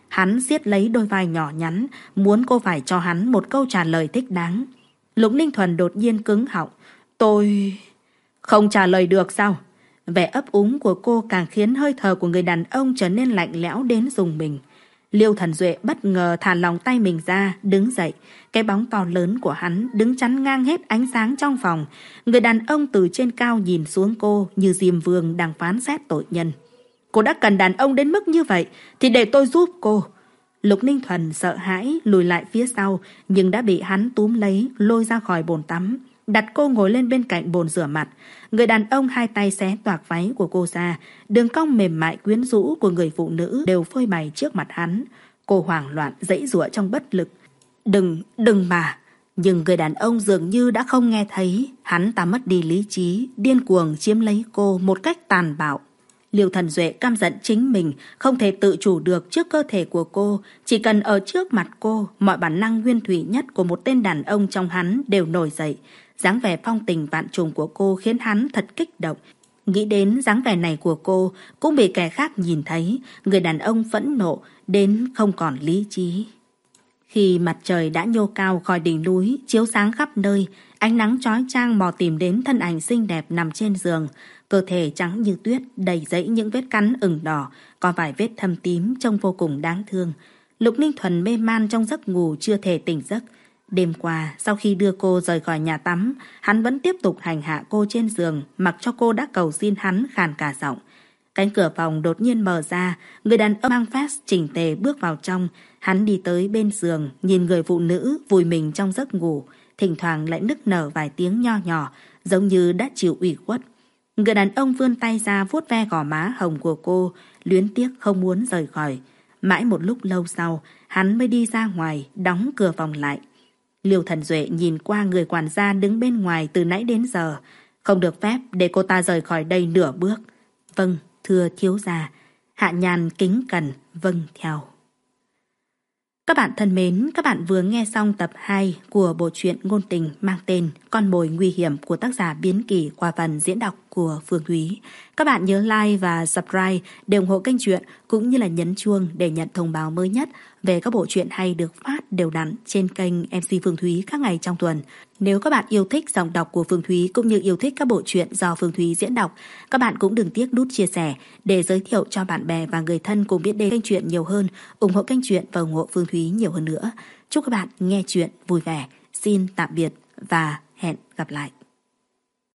Hắn siết lấy đôi vai nhỏ nhắn, muốn cô phải cho hắn một câu trả lời thích đáng. Lục Ninh Thuần đột nhiên cứng họng. Tôi... Không trả lời được sao? Vẻ ấp úng của cô càng khiến hơi thở của người đàn ông trở nên lạnh lẽo đến rùng mình. Liêu Thần Duệ bất ngờ thả lòng tay mình ra, đứng dậy. Cái bóng to lớn của hắn đứng chắn ngang hết ánh sáng trong phòng. Người đàn ông từ trên cao nhìn xuống cô như Diêm Vương đang phán xét tội nhân. Cô đã cần đàn ông đến mức như vậy thì để tôi giúp cô. Lục Ninh Thuần sợ hãi lùi lại phía sau, nhưng đã bị hắn túm lấy lôi ra khỏi bồn tắm, đặt cô ngồi lên bên cạnh bồn rửa mặt. Người đàn ông hai tay xé toạc váy của cô ra, đường cong mềm mại quyến rũ của người phụ nữ đều phơi bày trước mặt hắn. Cô hoảng loạn giãy giụa trong bất lực. Đừng, đừng mà. Nhưng người đàn ông dường như đã không nghe thấy. Hắn ta mất đi lý trí, điên cuồng chiếm lấy cô một cách tàn bạo. Liêu Thần Duệ căm giận chính mình không thể tự chủ được trước cơ thể của cô. Chỉ cần ở trước mặt cô, mọi bản năng nguyên thủy nhất của một tên đàn ông trong hắn đều nổi dậy. Dáng vẻ phong tình vạn trùng của cô khiến hắn thật kích động. Nghĩ đến dáng vẻ này của cô cũng bị kẻ khác nhìn thấy, người đàn ông phẫn nộ đến không còn lý trí. Khi mặt trời đã nhô cao khỏi đỉnh núi, chiếu sáng khắp nơi, ánh nắng chói chang mò tìm đến thân ảnh xinh đẹp nằm trên giường. Cơ thể trắng như tuyết, đầy dẫy những vết cắn ửng đỏ, có vài vết thâm tím trông vô cùng đáng thương. Lục Ninh Thuần mê man trong giấc ngủ chưa thể tỉnh giấc. Đêm qua, sau khi đưa cô rời khỏi nhà tắm, hắn vẫn tiếp tục hành hạ cô trên giường, mặc cho cô đã cầu xin hắn khàn cả giọng. Cánh cửa phòng đột nhiên mở ra, người đàn ông mang vest chỉnh tề bước vào trong. Hắn đi tới bên giường, nhìn người phụ nữ vùi mình trong giấc ngủ, thỉnh thoảng lại nức nở vài tiếng nho nhỏ, giống như đã chịu ủy khuất. Người đàn ông vươn tay ra vuốt ve gò má hồng của cô, luyến tiếc không muốn rời khỏi. Mãi một lúc lâu sau, hắn mới đi ra ngoài, đóng cửa phòng lại. Liêu Thần Duệ nhìn qua người quản gia đứng bên ngoài từ nãy đến giờ. Không được phép để cô ta rời khỏi đây nửa bước. Vâng, thưa thiếu gia. Hạ Nhan kính cẩn vâng theo. Các bạn thân mến, các bạn vừa nghe xong tập hai của bộ truyện ngôn tình mang tên Con mồi nguy hiểm của tác giả Biến Kỳ qua phần diễn đọc của Phương Thúy. Các bạn nhớ like và subscribe để ủng hộ kênh truyện cũng như là nhấn chuông để nhận thông báo mới nhất về các bộ truyện hay được phát đều đặn trên kênh em xê Phương Thúy các ngày trong tuần. Nếu các bạn yêu thích giọng đọc của Phương Thúy cũng như yêu thích các bộ truyện do Phương Thúy diễn đọc, các bạn cũng đừng tiếc nút chia sẻ để giới thiệu cho bạn bè và người thân cùng biết đến kênh truyện nhiều hơn, ủng hộ kênh truyện và ủng hộ Phương Thúy nhiều hơn nữa. Chúc các bạn nghe truyện vui vẻ. Xin tạm biệt và hẹn gặp lại.